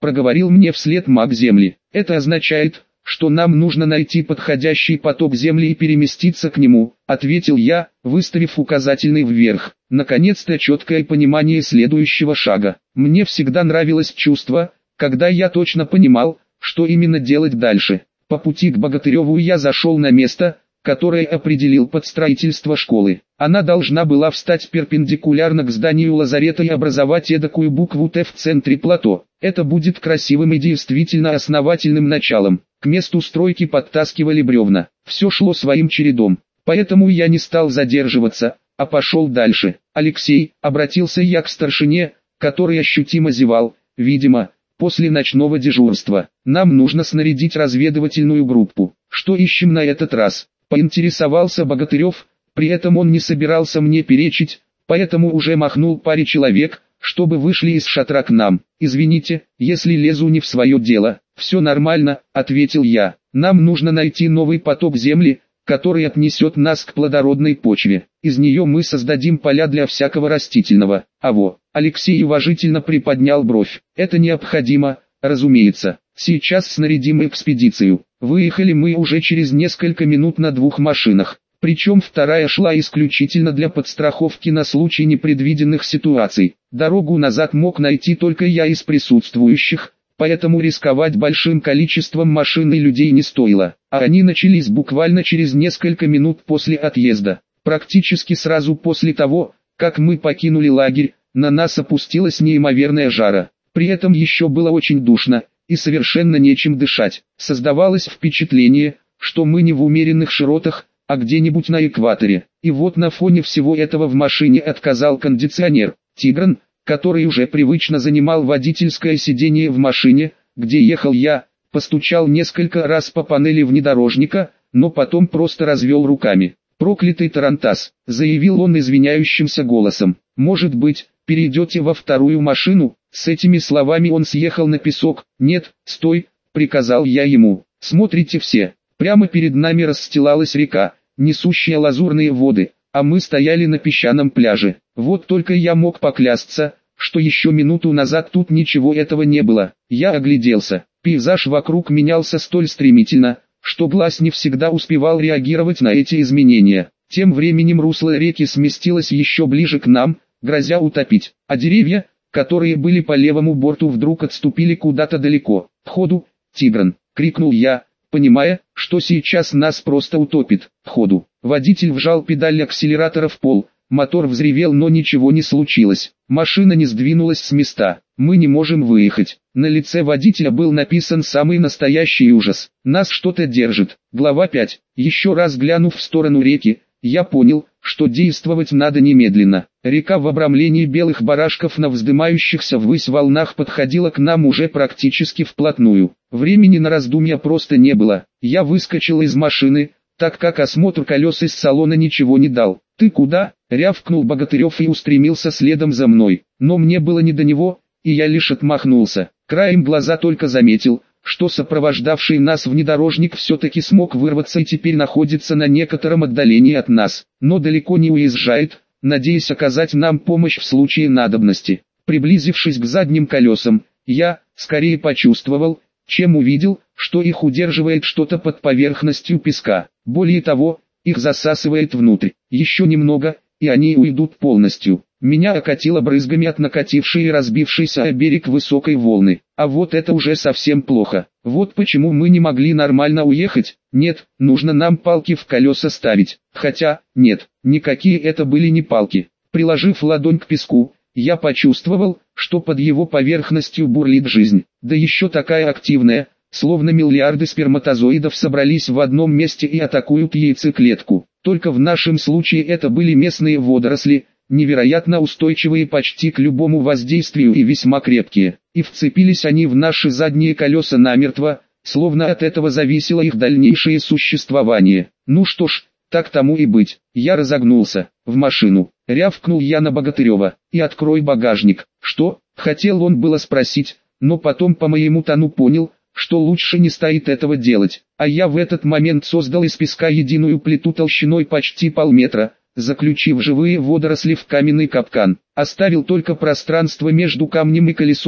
проговорил мне вслед маг земли. Это означает, что нам нужно найти подходящий поток земли и переместиться к нему, ответил я, выставив указательный вверх. Наконец-то четкое понимание следующего шага. Мне всегда нравилось чувство, когда я точно понимал, что именно делать дальше. По пути к Богатыреву я зашел на место, которое определил под строительство школы. Она должна была встать перпендикулярно к зданию лазарета и образовать эдакую букву Т в центре плато. Это будет красивым и действительно основательным началом. К месту стройки подтаскивали бревна. Все шло своим чередом. Поэтому я не стал задерживаться, а пошел дальше. «Алексей», обратился я к старшине, который ощутимо зевал, видимо, после ночного дежурства. «Нам нужно снарядить разведывательную группу. Что ищем на этот раз?» Поинтересовался Богатырев, при этом он не собирался мне перечить, поэтому уже махнул паре человек, чтобы вышли из шатра к нам. «Извините, если лезу не в свое дело». «Все нормально», — ответил я. «Нам нужно найти новый поток земли, который отнесет нас к плодородной почве. Из нее мы создадим поля для всякого растительного». Алексей уважительно приподнял бровь. «Это необходимо, разумеется. Сейчас снарядим экспедицию». Выехали мы уже через несколько минут на 2 машинах. Причем вторая шла исключительно для подстраховки на случай непредвиденных ситуаций. Дорогу назад мог найти только я из присутствующих, поэтому рисковать большим количеством машин и людей не стоило. А они начались буквально через несколько минут после отъезда. Практически сразу после того, как мы покинули лагерь, на нас опустилась неимоверная жара. При этом еще было очень душно, и совершенно нечем дышать. Создавалось впечатление, что мы не в умеренных широтах, а где-нибудь на экваторе. И вот на фоне всего этого в машине отказал кондиционер. Тигран, который уже привычно занимал водительское сиденье в машине, где ехал я, постучал несколько раз по панели внедорожника, но потом просто развел руками. «Проклятый тарантас», — заявил он извиняющимся голосом. «Может быть, перейдете во вторую машину?» С этими словами он съехал на песок. «Нет, стой», — приказал я ему. «Смотрите все». Прямо перед нами расстилалась река, несущая лазурные воды, а мы стояли на песчаном пляже. Вот только я мог поклясться, что еще минуту назад тут ничего этого не было. Я огляделся. Пейзаж вокруг менялся столь стремительно, что глаз не всегда успевал реагировать на эти изменения. Тем временем русло реки сместилось еще ближе к нам, грозя утопить, а деревья, которые были по левому борту, вдруг отступили куда-то далеко. «Ходу, Тигран!» — крикнул я, понимая, что сейчас нас просто утопит. «Ходу!» Водитель вжал педаль акселератора в пол, мотор взревел, но ничего не случилось. Машина не сдвинулась с места. «Мы не можем выехать». На лице водителя был написан самый настоящий ужас. «Нас что-то держит». Глава 5. Еще раз глянув в сторону реки, я понял, что действовать надо немедленно. Река в обрамлении белых барашков на вздымающихся ввысь волнах подходила к нам уже практически вплотную. Времени на раздумья просто не было. Я выскочил из машины, так как осмотр колес из салона ничего не дал. «Ты куда?» — рявкнул Богатырев и устремился следом за мной. Но мне было не до него, и я лишь отмахнулся. Краем глаза только заметил, что сопровождавший нас внедорожник все-таки смог вырваться и теперь находится на некотором отдалении от нас, но далеко не уезжает, надеясь оказать нам помощь в случае надобности. Приблизившись к задним колесам, я, скорее почувствовал, чем увидел, что их удерживает что-то под поверхностью песка. Более того, их засасывает внутрь. Еще немного, и они уйдут полностью. Меня окатило брызгами от накатившей и разбившейся о берег высокой волны. А вот это уже совсем плохо. Вот почему мы не могли нормально уехать. Нет, нужно нам палки в колеса ставить. Хотя, нет, никакие это были не палки. Приложив ладонь к песку, я почувствовал, что под его поверхностью бурлит жизнь. Да еще такая активная, словно миллиарды сперматозоидов собрались в одном месте и атакуют яйцеклетку. Только в нашем случае это были местные водоросли, невероятно устойчивые почти к любому воздействию и весьма крепкие. И вцепились они в наши задние колеса намертво, словно от этого зависело их дальнейшее существование. Ну что ж, так тому и быть. Я разогнулся. В машину. Рявкнул я на Богатырева. «И открой багажник». «Что?» — хотел он было спросить, но потом по моему тону понял, что лучше не стоит этого делать. А я в этот момент создал из песка единую плиту толщиной почти полметра, заключив живые водоросли в каменный капкан. Оставил только пространство между камнем и колесом,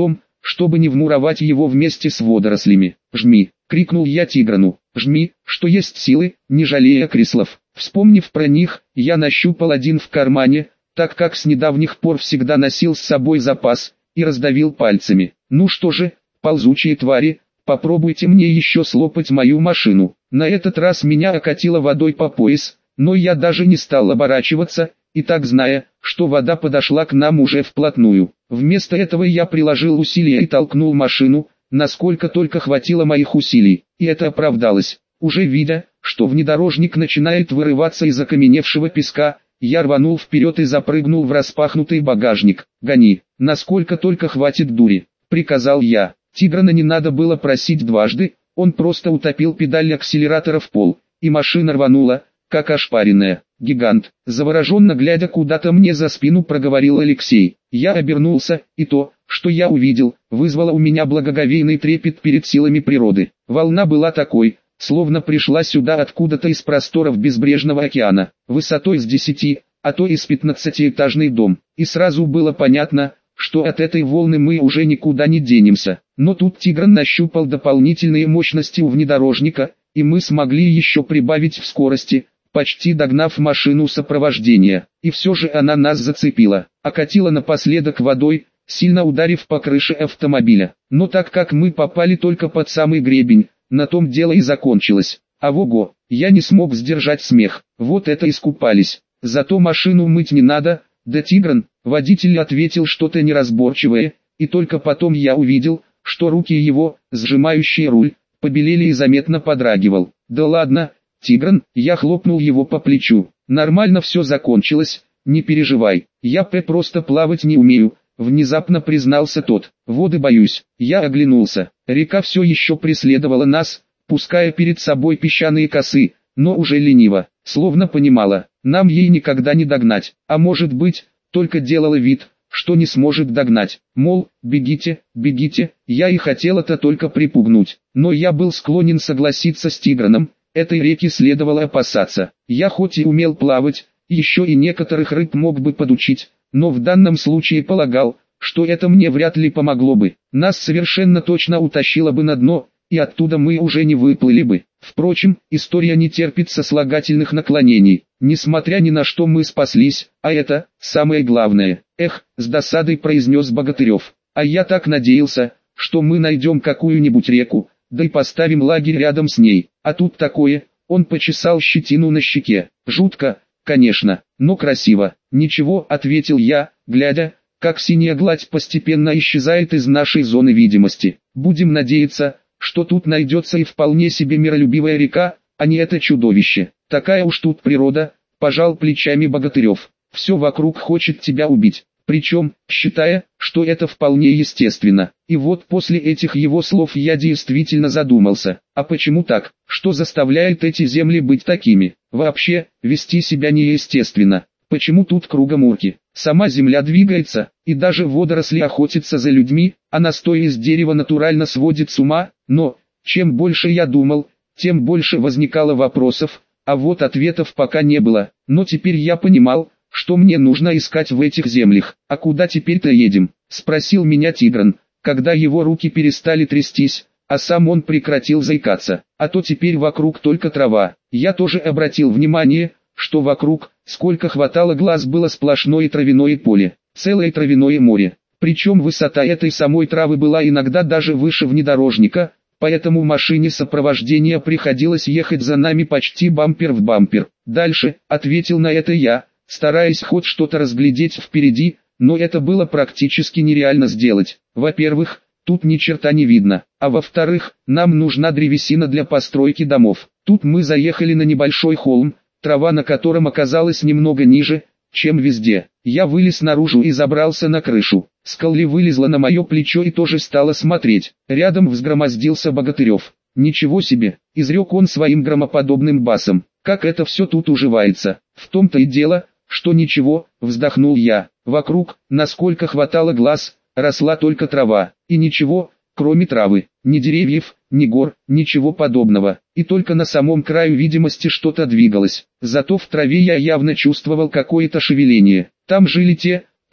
чтобы не вмуровать его вместе с водорослями. «Жми!» — крикнул я Тиграну. «Жми, что есть силы, не жалея креслов». Вспомнив про них, я нащупал один в кармане, так как с недавних пор всегда носил с собой запас, и раздавил пальцами. «Ну что же, ползучие твари, попробуйте мне еще слопать мою машину». На этот раз меня окатило водой по пояс, но я даже не стал оборачиваться, и так зная, что вода подошла к нам уже вплотную. Вместо этого я приложил усилия и толкнул машину, насколько только хватило моих усилий, и это оправдалось. Уже видя, что внедорожник начинает вырываться из окаменевшего песка, я рванул вперед и запрыгнул в распахнутый багажник. «Гони, насколько только хватит дури», — приказал я. Тиграна не надо было просить дважды, он просто утопил педаль акселератора в пол, и машина рванула, как ошпаренная. «Гигант», завороженно глядя куда-то мне за спину, проговорил Алексей. Я обернулся, и то, что я увидел, вызвало у меня благоговейный трепет перед силами природы. Волна была такой, словно пришла сюда откуда-то из просторов безбрежного океана, высотой с 10, а то и с 15-этажный дом. И сразу было понятно, что от этой волны мы уже никуда не денемся. Но тут Тигран нащупал дополнительные мощности у внедорожника, и мы смогли еще прибавить в скорости, почти догнав машину сопровождения. И все же она нас зацепила, окатила напоследок водой, сильно ударив по крыше автомобиля. Но так как мы попали только под самый гребень, на том дело и закончилось. А вого, я не смог сдержать смех. Вот это искупались. Зато машину мыть не надо. Да, Тигран, водитель, ответил что-то неразборчивое, и только потом я увидел, что руки его, сжимающие руль, побелели и заметно подрагивал. Да ладно, Тигран, я хлопнул его по плечу. Нормально все закончилось, не переживай. Я просто плавать не умею, внезапно признался тот. Воды боюсь. Я оглянулся. Река все еще преследовала нас, пуская перед собой песчаные косы, но уже лениво, словно понимала, нам ей никогда не догнать, а может быть, только делала вид, что не сможет догнать. Мол, бегите, бегите, я и хотел это только припугнуть, но я был склонен согласиться с Тиграном, этой реки следовало опасаться. Я хоть и умел плавать, еще и некоторых рыб мог бы подучить, но в данном случае полагал, что это мне вряд ли помогло бы. Нас совершенно точно утащило бы на дно, и оттуда мы уже не выплыли бы. Впрочем, история не терпит сослагательных наклонений. Несмотря ни на что мы спаслись, а это самое главное. Эх, с досадой произнес Богатырев. А я так надеялся, что мы найдем какую-нибудь реку, да и поставим лагерь рядом с ней. А тут такое, он почесал щетину на щеке. Жутко, конечно, но красиво. Ничего, ответил я, глядя, как синяя гладь постепенно исчезает из нашей зоны видимости. Будем надеяться, что тут найдется и вполне себе миролюбивая река, а не это чудовище. Такая уж тут природа, пожал плечами Богатырев. Все вокруг хочет тебя убить, причем, считая, что это вполне естественно. И вот после этих его слов я действительно задумался, а почему так, что заставляет эти земли быть такими, вообще, вести себя неестественно. Почему тут кругом урки? Сама земля двигается, и даже водоросли охотятся за людьми, а настой из дерева натурально сводит с ума, но, чем больше я думал, тем больше возникало вопросов, а вот ответов пока не было. Но теперь я понимал, что мне нужно искать в этих землях. «А куда теперь-то едем?» — спросил меня Тигран, когда его руки перестали трястись, а сам он прекратил заикаться. «А то теперь вокруг только трава». Я тоже обратил внимание, что вокруг, сколько хватало глаз, было сплошное травяное поле, целое травяное море. Причем высота этой самой травы была иногда даже выше внедорожника, поэтому машине сопровождения приходилось ехать за нами почти бампер в бампер. «Дальше», — ответил на это я, стараясь хоть что-то разглядеть впереди, но это было практически нереально сделать. Во-первых, тут ни черта не видно, а во-вторых, нам нужна древесина для постройки домов. Тут мы заехали на небольшой холм, трава на котором оказалась немного ниже, чем везде. Я вылез наружу и забрался на крышу. Скалли вылезла на мое плечо и тоже стала смотреть. Рядом взгромоздился Богатырев. «Ничего себе!» — изрек он своим громоподобным басом. «Как это все тут уживается?» «В том-то и дело, что ничего», — вздохнул я. Вокруг, насколько хватало глаз, росла только трава. И ничего, кроме травы, ни деревьев, ни гор, ничего подобного. И только на самом краю видимости что-то двигалось. Зато в траве я явно чувствовал какое-то шевеление. Там жили те,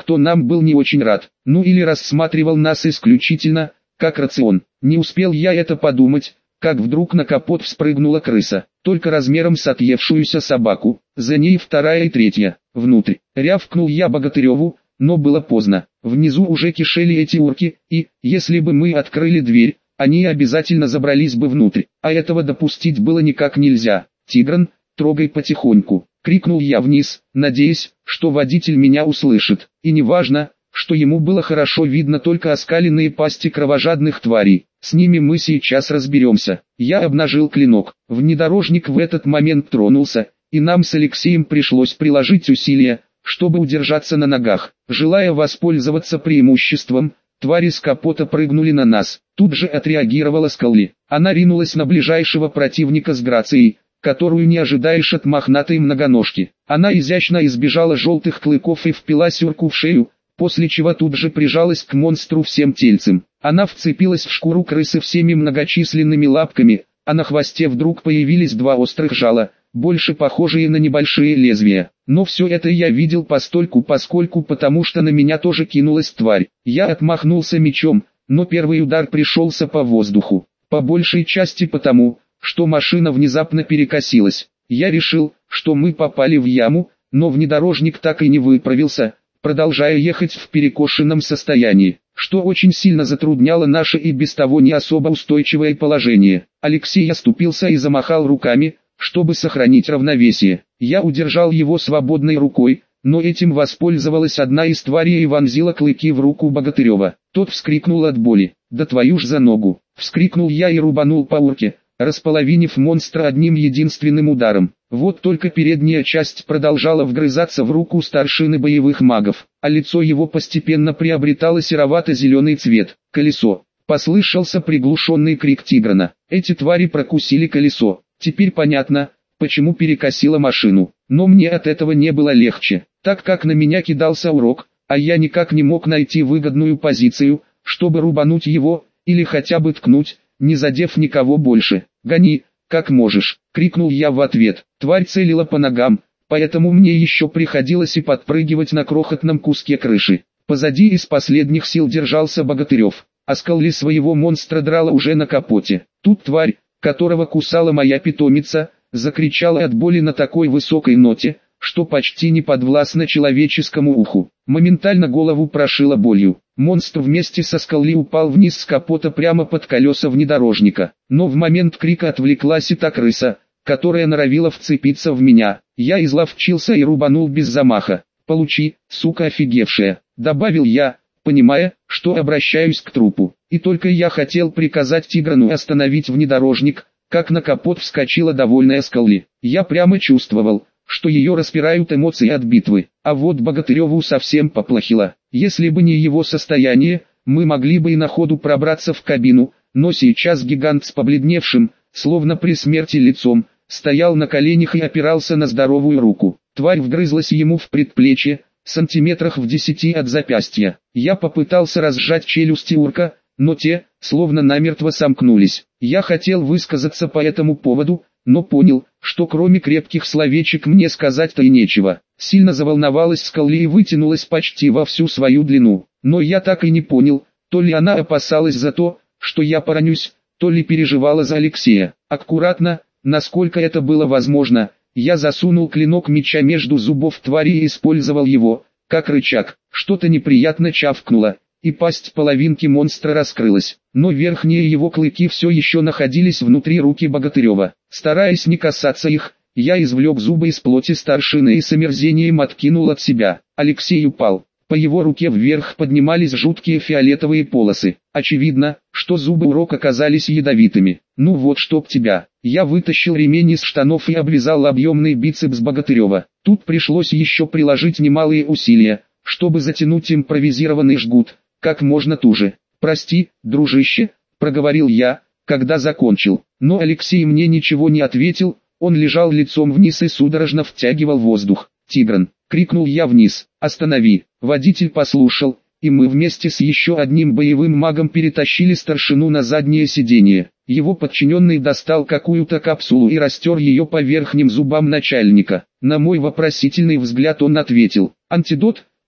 кто нам был не очень рад, ну или рассматривал нас исключительно как рацион. Не успел я это подумать, как вдруг на капот вспрыгнула крыса, только размером с отъевшуюся собаку, за ней вторая и третья. Внутрь, рявкнул я Богатыреву, но было поздно. Внизу уже кишели эти урки, и, если бы мы открыли дверь, они обязательно забрались бы внутрь, а этого допустить было никак нельзя. «Тигран, трогай потихоньку», — крикнул я вниз, надеясь, что водитель меня услышит, и неважно, что ему было хорошо видно только оскаленные пасти кровожадных тварей. С ними мы сейчас разберемся. Я обнажил клинок. Внедорожник в этот момент тронулся, и нам с Алексеем пришлось приложить усилия, чтобы удержаться на ногах. Желая воспользоваться преимуществом, твари с капота прыгнули на нас. Тут же отреагировала Скалли. Она ринулась на ближайшего противника с грацией, которую не ожидаешь от мохнатой многоножки. Она изящно избежала желтых клыков и впилась урку в шею, после чего тут же прижалась к монстру всем тельцем. Она вцепилась в шкуру крысы всеми многочисленными лапками, а на хвосте вдруг появились два острых жала, больше похожие на небольшие лезвия. Но все это я видел постольку-поскольку, потому что на меня тоже кинулась тварь. Я отмахнулся мечом, но первый удар пришелся по воздуху. По большей части потому, что машина внезапно перекосилась. Я решил, что мы попали в яму, но внедорожник так и не выправился, продолжая ехать в перекошенном состоянии, что очень сильно затрудняло наше и без того не особо устойчивое положение. Алексей оступился и замахал руками, чтобы сохранить равновесие. Я удержал его свободной рукой, но этим воспользовалась одна из тварей и вонзила клыки в руку Богатырева. Тот вскрикнул от боли. «Да твою ж за ногу!» — вскрикнул я и рубанул по урке, располовинив монстра одним единственным ударом. Вот только передняя часть продолжала вгрызаться в руку старшины боевых магов, а лицо его постепенно приобретало серовато-зеленый цвет. «Колесо!» — послышался приглушенный крик Тиграна. Эти твари прокусили колесо. Теперь понятно, почему перекосило машину. Но мне от этого не было легче, так как на меня кидался урок, а я никак не мог найти выгодную позицию, чтобы рубануть его, или хотя бы ткнуть, не задев никого больше. «Гони, как можешь!» — крикнул я в ответ. Тварь целила по ногам, поэтому мне еще приходилось и подпрыгивать на крохотном куске крыши. Позади из последних сил держался Богатырев, а Скалли своего монстра драла уже на капоте. Тут тварь, которого кусала моя питомица, закричала от боли на такой высокой ноте, что почти не подвластна человеческому уху. Моментально голову прошило болью. Монстр вместе со Скалли упал вниз с капота прямо под колеса внедорожника. Но в момент крика отвлеклась и та крыса, которая норовила вцепиться в меня. Я изловчился и рубанул без замаха. «Получи, сука офигевшая», — добавил я, понимая, что обращаюсь к трупу. И только я хотел приказать Тиграну остановить внедорожник, как на капот вскочила довольная Скалли. Я прямо чувствовал, что ее распирают эмоции от битвы, а вот Богатыреву совсем поплохело. Если бы не его состояние, мы могли бы и на ходу пробраться в кабину, но сейчас гигант с побледневшим, словно при смерти лицом, стоял на коленях и опирался на здоровую руку. Тварь вгрызлась ему в предплечье, сантиметрах в 10 от запястья. Я попытался разжать челюсти урка, но те, словно намертво сомкнулись. Я хотел высказаться по этому поводу, но понял, что кроме крепких словечек мне сказать-то и нечего. Сильно заволновалась Скалли и вытянулась почти во всю свою длину. Но я так и не понял, то ли она опасалась за то, что я поранюсь, то ли переживала за Алексея. Аккуратно, насколько это было возможно, я засунул клинок меча между зубов твари и использовал его, как рычаг. Что-то неприятно чавкнуло, и пасть половинки монстра раскрылась, но верхние его клыки все еще находились внутри руки Богатырева. Стараясь не касаться их, я извлек зубы из плоти старшины и с омерзением откинул от себя. Алексей упал. По его руке вверх поднимались жуткие фиолетовые полосы. Очевидно, что зубы урока оказались ядовитыми. «Ну вот чтоб тебя!» Я вытащил ремень из штанов и обвязал объемный бицепс Богатырева. Тут пришлось еще приложить немалые усилия, чтобы затянуть импровизированный жгут как можно туже. «Прости, дружище», — проговорил я, когда закончил. Но Алексей мне ничего не ответил, он лежал лицом вниз и судорожно втягивал воздух. «Тигран!» — крикнул я вниз. «Останови!» Водитель послушал, и мы вместе с еще одним боевым магом перетащили старшину на заднее сиденье. Его подчиненный достал какую-то капсулу и растер ее по верхним зубам начальника. На мой вопросительный взгляд он ответил: «Антидот,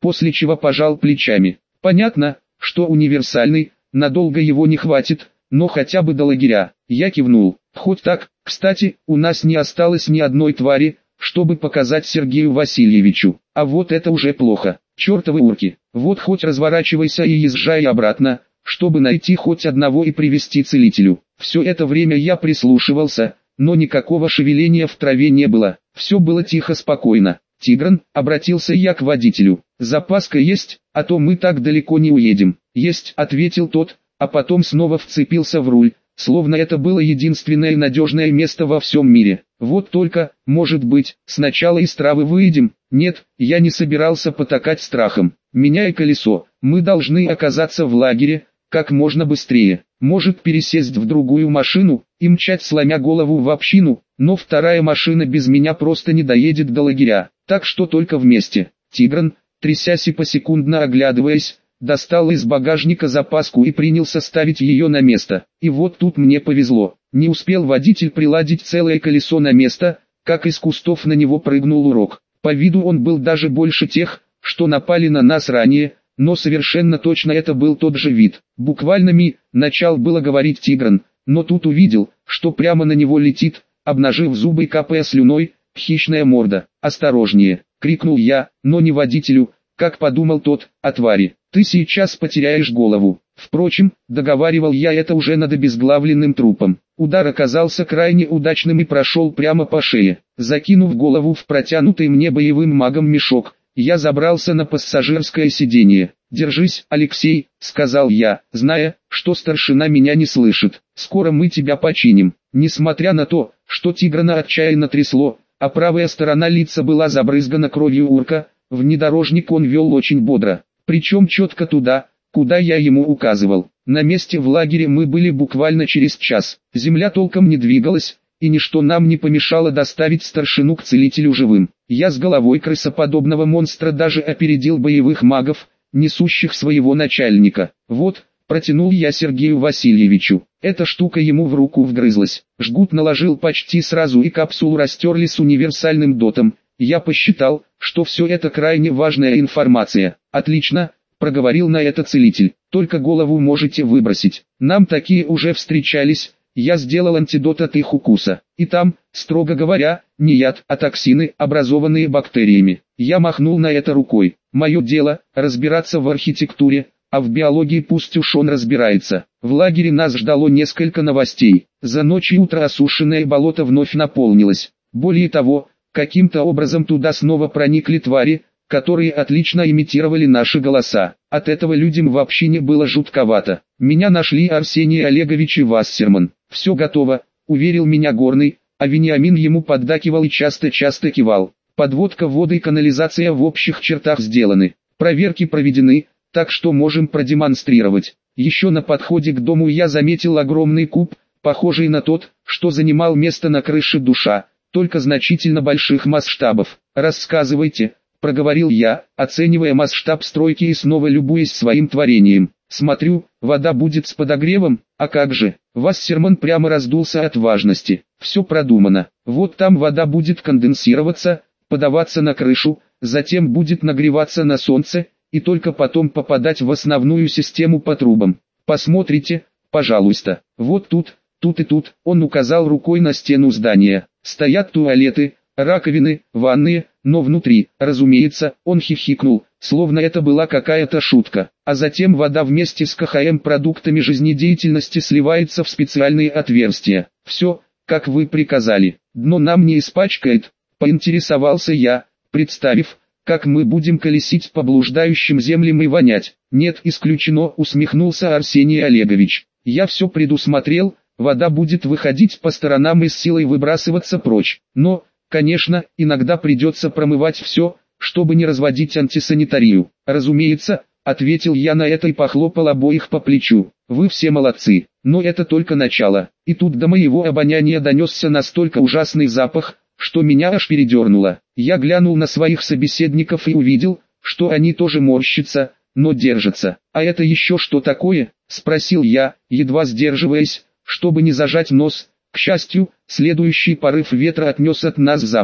после чего пожал плечами. Понятно, что универсальный, надолго его не хватит, но хотя бы до лагеря. Я кивнул. Хоть так, кстати, у нас не осталось ни одной твари, чтобы показать Сергею Васильевичу. А вот это уже плохо. Чертовы урки. Вот хоть разворачивайся и езжай обратно, чтобы найти хоть одного и привести целителю. Все это время я прислушивался, но никакого шевеления в траве не было. Все было тихо, спокойно. «Тигран», — обратился я к водителю, — «запаска есть, а то мы так далеко не уедем». «Есть», — ответил тот, а потом снова вцепился в руль, словно это было единственное надежное место во всем мире. Вот только, может быть, сначала из травы выйдем? Нет, я не собирался потакать страхом. Меняя колесо, мы должны оказаться в лагере, как можно быстрее. Может пересесть в другую машину и мчать сломя голову в общину, но вторая машина без меня просто не доедет до лагеря. Так что только вместе. Тигран, трясясь и посекундно оглядываясь, достал из багажника запаску и принялся ставить ее на место. И вот тут мне повезло. Не успел водитель приладить целое колесо на место, как из кустов на него прыгнул урок. По виду он был даже больше тех, что напали на нас ранее, но совершенно точно это был тот же вид. Буквально начал было говорить Тигран, но тут увидел, что прямо на него летит, обнажив зубы и капая слюной, хищная морда. «Осторожнее!» — крикнул я, но не водителю, как подумал тот, а твари. «Ты сейчас потеряешь голову». Впрочем, договаривал я это уже над обезглавленным трупом. Удар оказался крайне удачным и прошел прямо по шее. Закинув голову в протянутый мне боевым магом мешок, я забрался на пассажирское сиденье. «Держись, Алексей», — сказал я, зная, что старшина меня не слышит. «Скоро мы тебя починим». Несмотря на то, что Тиграна отчаянно трясло, а правая сторона лица была забрызгана кровью урка, внедорожник он вел очень бодро. Причем четко туда, куда я ему указывал. На месте в лагере мы были буквально через час. Земля толком не двигалась, и ничто нам не помешало доставить старшину к целителю живым. Я с головой крысоподобного монстра даже опередил боевых магов, несущих своего начальника. «Вот», — протянул я Сергею Васильевичу. Эта штука ему в руку вгрызлась. Жгут наложил почти сразу и капсулу растерли с универсальным дотом. Я посчитал, что все это крайне важная информация. «Отлично», — проговорил на это целитель. «Только голову можете выбросить. Нам такие уже встречались. Я сделал антидот от их укуса. И там, строго говоря, не яд, а токсины, образованные бактериями». Я махнул на это рукой. «Мое дело — разбираться в архитектуре, а в биологии пусть уж он разбирается». В лагере нас ждало несколько новостей. За ночь и утро осушенное болото вновь наполнилось. Более того, каким-то образом туда снова проникли твари, которые отлично имитировали наши голоса. От этого людям вообще не было жутковато. Меня нашли Арсений Олегович и Вассерман. «Все готово», — уверил меня Горный, а Вениамин ему поддакивал и часто-часто кивал. Подводка воды и канализация в общих чертах сделаны. Проверки проведены, так что можем продемонстрировать. Еще на подходе к дому я заметил огромный куб, похожий на тот, что занимал место на крыше душа, только значительно больших масштабов. «Рассказывайте», — проговорил я, оценивая масштаб стройки и снова любуясь своим творением. «Смотрю, вода будет с подогревом, а как же?» Вассерман прямо раздулся от важности. «Все продумано. Вот там вода будет конденсироваться, подаваться на крышу, затем будет нагреваться на солнце, и только потом попадать в основную систему по трубам. Посмотрите, пожалуйста, вот тут, тут и тут». Он указал рукой на стену здания. «Стоят туалеты, раковины, ванные, но внутри, разумеется», он хихикнул, словно это была какая-то шутка. «А затем вода вместе с КХМ продуктами жизнедеятельности сливается в специальные отверстия. Все, как вы приказали. Дно нам не испачкает», поинтересовался я, представив, как мы будем колесить по блуждающим землям и вонять. «Нет, исключено», усмехнулся Арсений Олегович. «Я все предусмотрел, вода будет выходить по сторонам и с силой выбрасываться прочь. Но, конечно, иногда придется промывать все, чтобы не разводить антисанитарию». «Разумеется», ответил я на это и похлопал обоих по плечу. «Вы все молодцы, но это только начало». И тут до моего обоняния донесся настолько ужасный запах, что меня аж передернуло. Я глянул на своих собеседников и увидел, что они тоже морщатся, но держатся. «А это еще что такое?» — спросил я, едва сдерживаясь, чтобы не зажать нос. К счастью, следующий порыв ветра отнес от нас запах.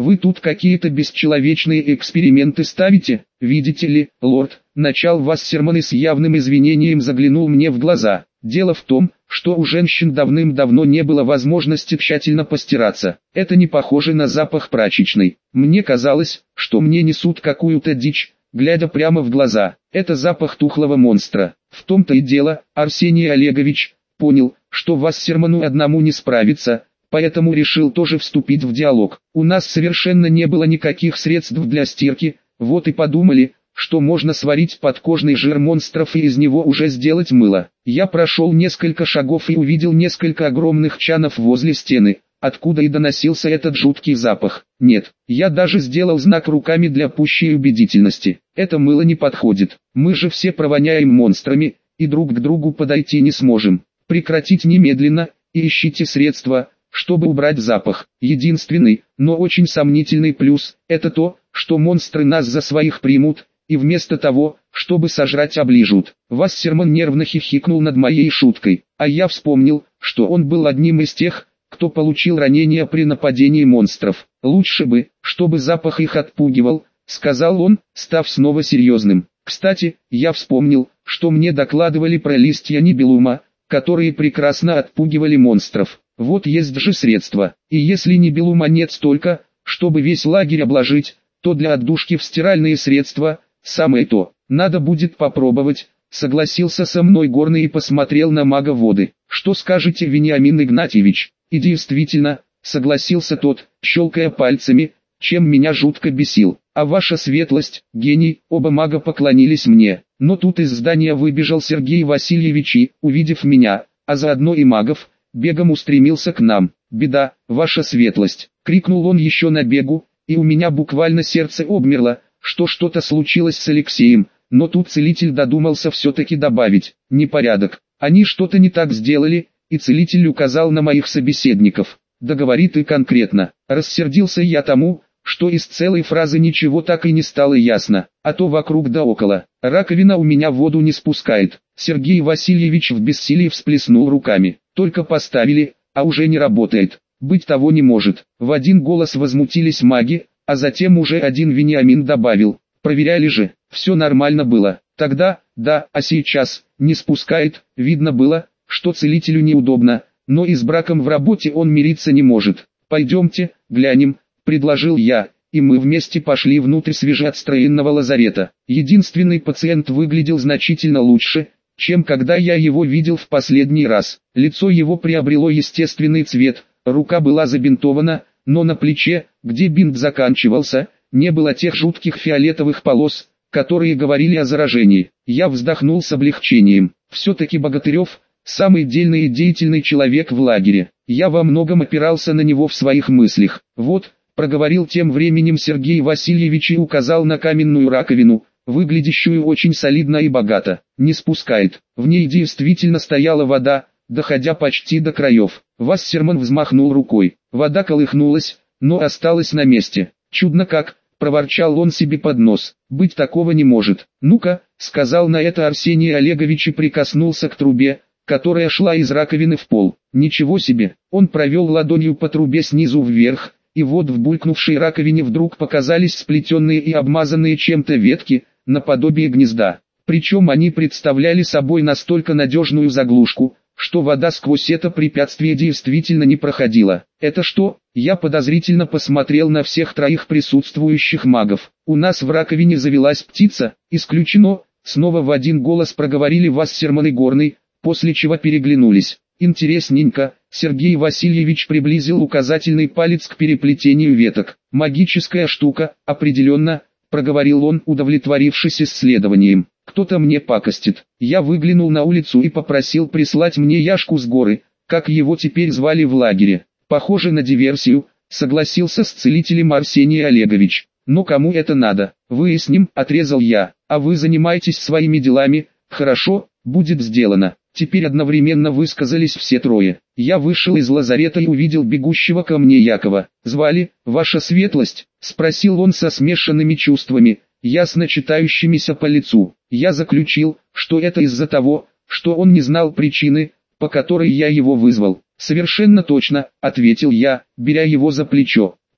Вы тут какие-то бесчеловечные эксперименты ставите, видите ли, лорд, начал Вассерман и с явным извинением заглянул мне в глаза. Дело в том, что у женщин давным-давно не было возможности тщательно постираться. Это не похоже на запах прачечной. Мне казалось, что мне несут какую-то дичь, глядя прямо в глаза. Это запах тухлого монстра. В том-то и дело, Арсений Олегович понял, что Вассерману одному не справиться, поэтому решил тоже вступить в диалог. У нас совершенно не было никаких средств для стирки, вот и подумали, что можно сварить подкожный жир монстров и из него уже сделать мыло. Я прошел несколько шагов и увидел несколько огромных чанов возле стены, откуда и доносился этот жуткий запах. Нет, я даже сделал знак руками для пущей убедительности. Это мыло не подходит. Мы же все провоняем монстрами, и друг к другу подойти не сможем. Прекратить немедленно, и ищите средства, чтобы убрать запах. Единственный, но очень сомнительный плюс, это то, что монстры нас за своих примут, и вместо того, чтобы сожрать, оближут. Вассерман нервно хихикнул над моей шуткой, а я вспомнил, что он был одним из тех, кто получил ранения при нападении монстров. Лучше бы, чтобы запах их отпугивал, сказал он, став снова серьезным. Кстати, я вспомнил, что мне докладывали про листья нибелума, которые прекрасно отпугивали монстров. Вот есть же средства, и если нибелума нет столько, чтобы весь лагерь обложить, то для отдушки в стиральные средства – самое то. Надо будет попробовать, согласился со мной Горный и посмотрел на мага воды. Что скажете, Вениамин Игнатьевич? И действительно, согласился тот, щелкая пальцами, чем меня жутко бесил. А ваша светлость, гений, оба мага поклонились мне. Но тут из здания выбежал Сергей Васильевич и, увидев меня, а заодно и магов, бегом устремился к нам. «Беда, ваша светлость!» — крикнул он еще на бегу, и у меня буквально сердце обмерло, что что-то случилось с Алексеем, но тут целитель додумался все-таки добавить: «Непорядок, они что-то не так сделали», и целитель указал на моих собеседников. «Да говори ты конкретно». Рассердился я тому, что из целой фразы ничего так и не стало ясно, а то вокруг да около. Раковина у меня воду не спускает. Сергей Васильевич в бессилии всплеснул руками. Только поставили, а уже не работает. Быть того не может. В один голос возмутились маги, а затем уже один Вениамин добавил: проверяли же, все нормально было. Тогда, да, а сейчас, не спускает. Видно было, что целителю неудобно, но и с браком в работе он мириться не может. Пойдемте, глянем, предложил я, и мы вместе пошли внутрь свежеотстроенного лазарета. Единственный пациент выглядел значительно лучше, чем когда я его видел в последний раз. Лицо его приобрело естественный цвет, рука была забинтована, но на плече, где бинт заканчивался, не было тех жутких фиолетовых полос, которые говорили о заражении. Я вздохнул с облегчением. Все-таки Богатырев – самый дельный и деятельный человек в лагере. Я во многом опирался на него в своих мыслях. «Вот», – проговорил тем временем Сергей Васильевич и указал на каменную раковину, выглядящую очень солидно и богато. «Не спускает». В ней действительно стояла вода, доходя почти до краев. Вассерман взмахнул рукой. Вода колыхнулась, но осталась на месте. «Чудно как», – проворчал он себе под нос. «Быть такого не может». «Ну-ка», – сказал на это Арсений Олегович и прикоснулся к трубе, которая шла из раковины в пол. «Ничего себе!» Он провел ладонью по трубе снизу вверх, и вот в булькнувшей раковине вдруг показались сплетенные и обмазанные чем-то ветки, наподобие гнезда. Причем они представляли собой настолько надежную заглушку, что вода сквозь это препятствие действительно не проходила. «Это что?» Я подозрительно посмотрел на всех троих присутствующих магов. «У нас в раковине завелась птица?» «Исключено», снова в один голос проговорили Вассерман и Горный, после чего переглянулись. «Интересненько», Сергей Васильевич приблизил указательный палец к переплетению веток. «Магическая штука, определенно», проговорил он, удовлетворившись исследованием. «Кто-то мне пакостит». Я выглянул на улицу и попросил прислать мне Яшку с горы, как его теперь звали в лагере. «Похоже на диверсию», согласился с целителем Арсений Олегович. «Но кому это надо? Выясним», отрезал я. «А вы занимайтесь своими делами». «Хорошо, будет сделано». Теперь одновременно высказались все трое. Я вышел из лазарета и увидел бегущего ко мне Якова. «Звали, ваша светлость?» – спросил он со смешанными чувствами, ясно читающимися по лицу. Я заключил, что это из-за того, что он не знал причины, по которой я его вызвал. «Совершенно точно», – ответил я, беря его за плечо.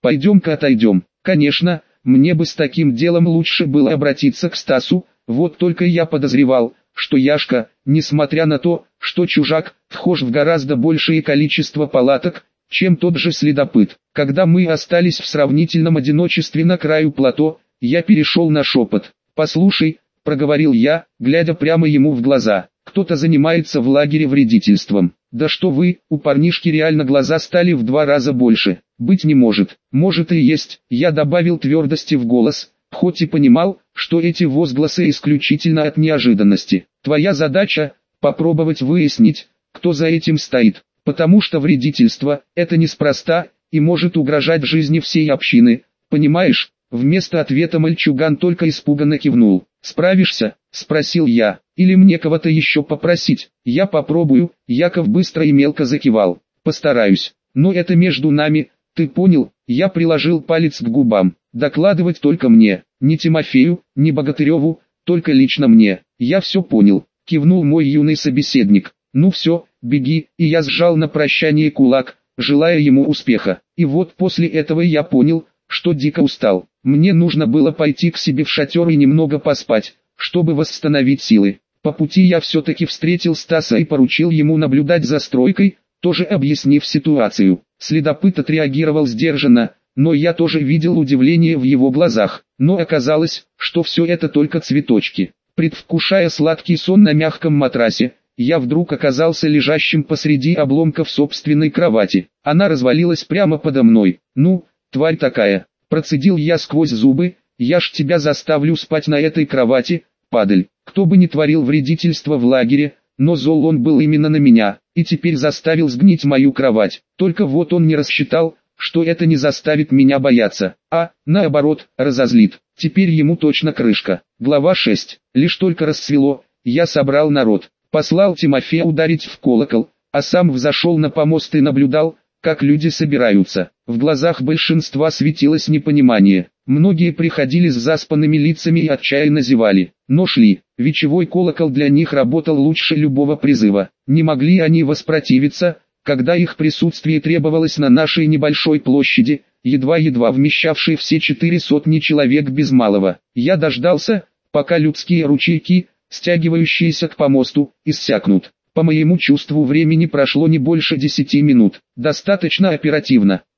Пойдем-ка отойдем. Конечно, мне бы с таким делом лучше было обратиться к Стасу, вот только я подозревал, что Яшка, несмотря на то, что чужак, вхож в гораздо большее количество палаток, чем тот же следопыт. Когда мы остались в сравнительном одиночестве на краю плато, я перешел на шепот. «Послушай», — проговорил я, глядя прямо ему в глаза, — «кто-то занимается в лагере вредительством». «Да что вы», у парнишки реально глаза стали в 2 раза больше. «Быть не может». «Может и есть», я добавил твердости в голос, хоть и понимал, что эти возгласы исключительно от неожиданности. «Твоя задача — попробовать выяснить, кто за этим стоит, потому что вредительство — это неспроста и может угрожать жизни всей общины, понимаешь?» Вместо ответа мальчуган только испуганно кивнул. «Справишься?» — спросил я. «Или мне кого-то еще попросить?» «Я попробую», — Яков быстро и мелко закивал. «Постараюсь. Но это между нами, ты понял?» Я приложил палец к губам. «Докладывать только мне, ни Тимофею, ни Богатыреву, только лично мне». «Я все понял», — кивнул мой юный собеседник. «Ну все, беги», и я сжал на прощание кулак, желая ему успеха. И вот после этого я понял, что дико устал. Мне нужно было пойти к себе в шатер и немного поспать, чтобы восстановить силы. По пути я все-таки встретил Стаса и поручил ему наблюдать за стройкой, тоже объяснив ситуацию. Следопыт отреагировал сдержанно, но я тоже видел удивление в его глазах. Но оказалось, что все это только цветочки. Предвкушая сладкий сон на мягком матрасе, я вдруг оказался лежащим посреди обломков собственной кровати. Она развалилась прямо подо мной. «Ну, тварь такая», процедил я сквозь зубы, «я ж тебя заставлю спать на этой кровати, падаль». Кто бы ни творил вредительство в лагере, но зол он был именно на меня, и теперь заставил сгнить мою кровать. Только вот он не рассчитал, что это не заставит меня бояться, а, наоборот, разозлит. Теперь ему точно крышка. Глава 6. Лишь только рассвело, я собрал народ, послал Тимофея ударить в колокол, а сам взошел на помост и наблюдал, как люди собираются. В глазах большинства светилось непонимание. Многие приходили с заспанными лицами и отчаянно зевали, но шли. Вечевой колокол для них работал лучше любого призыва. Не могли они воспротивиться, когда их присутствие требовалось на нашей небольшой площади, едва-едва вмещавшей все 400 человек без малого. Я дождался, пока людские ручейки, стягивающиеся к помосту, иссякнут. По моему чувству времени прошло не больше 10 минут. Достаточно оперативно.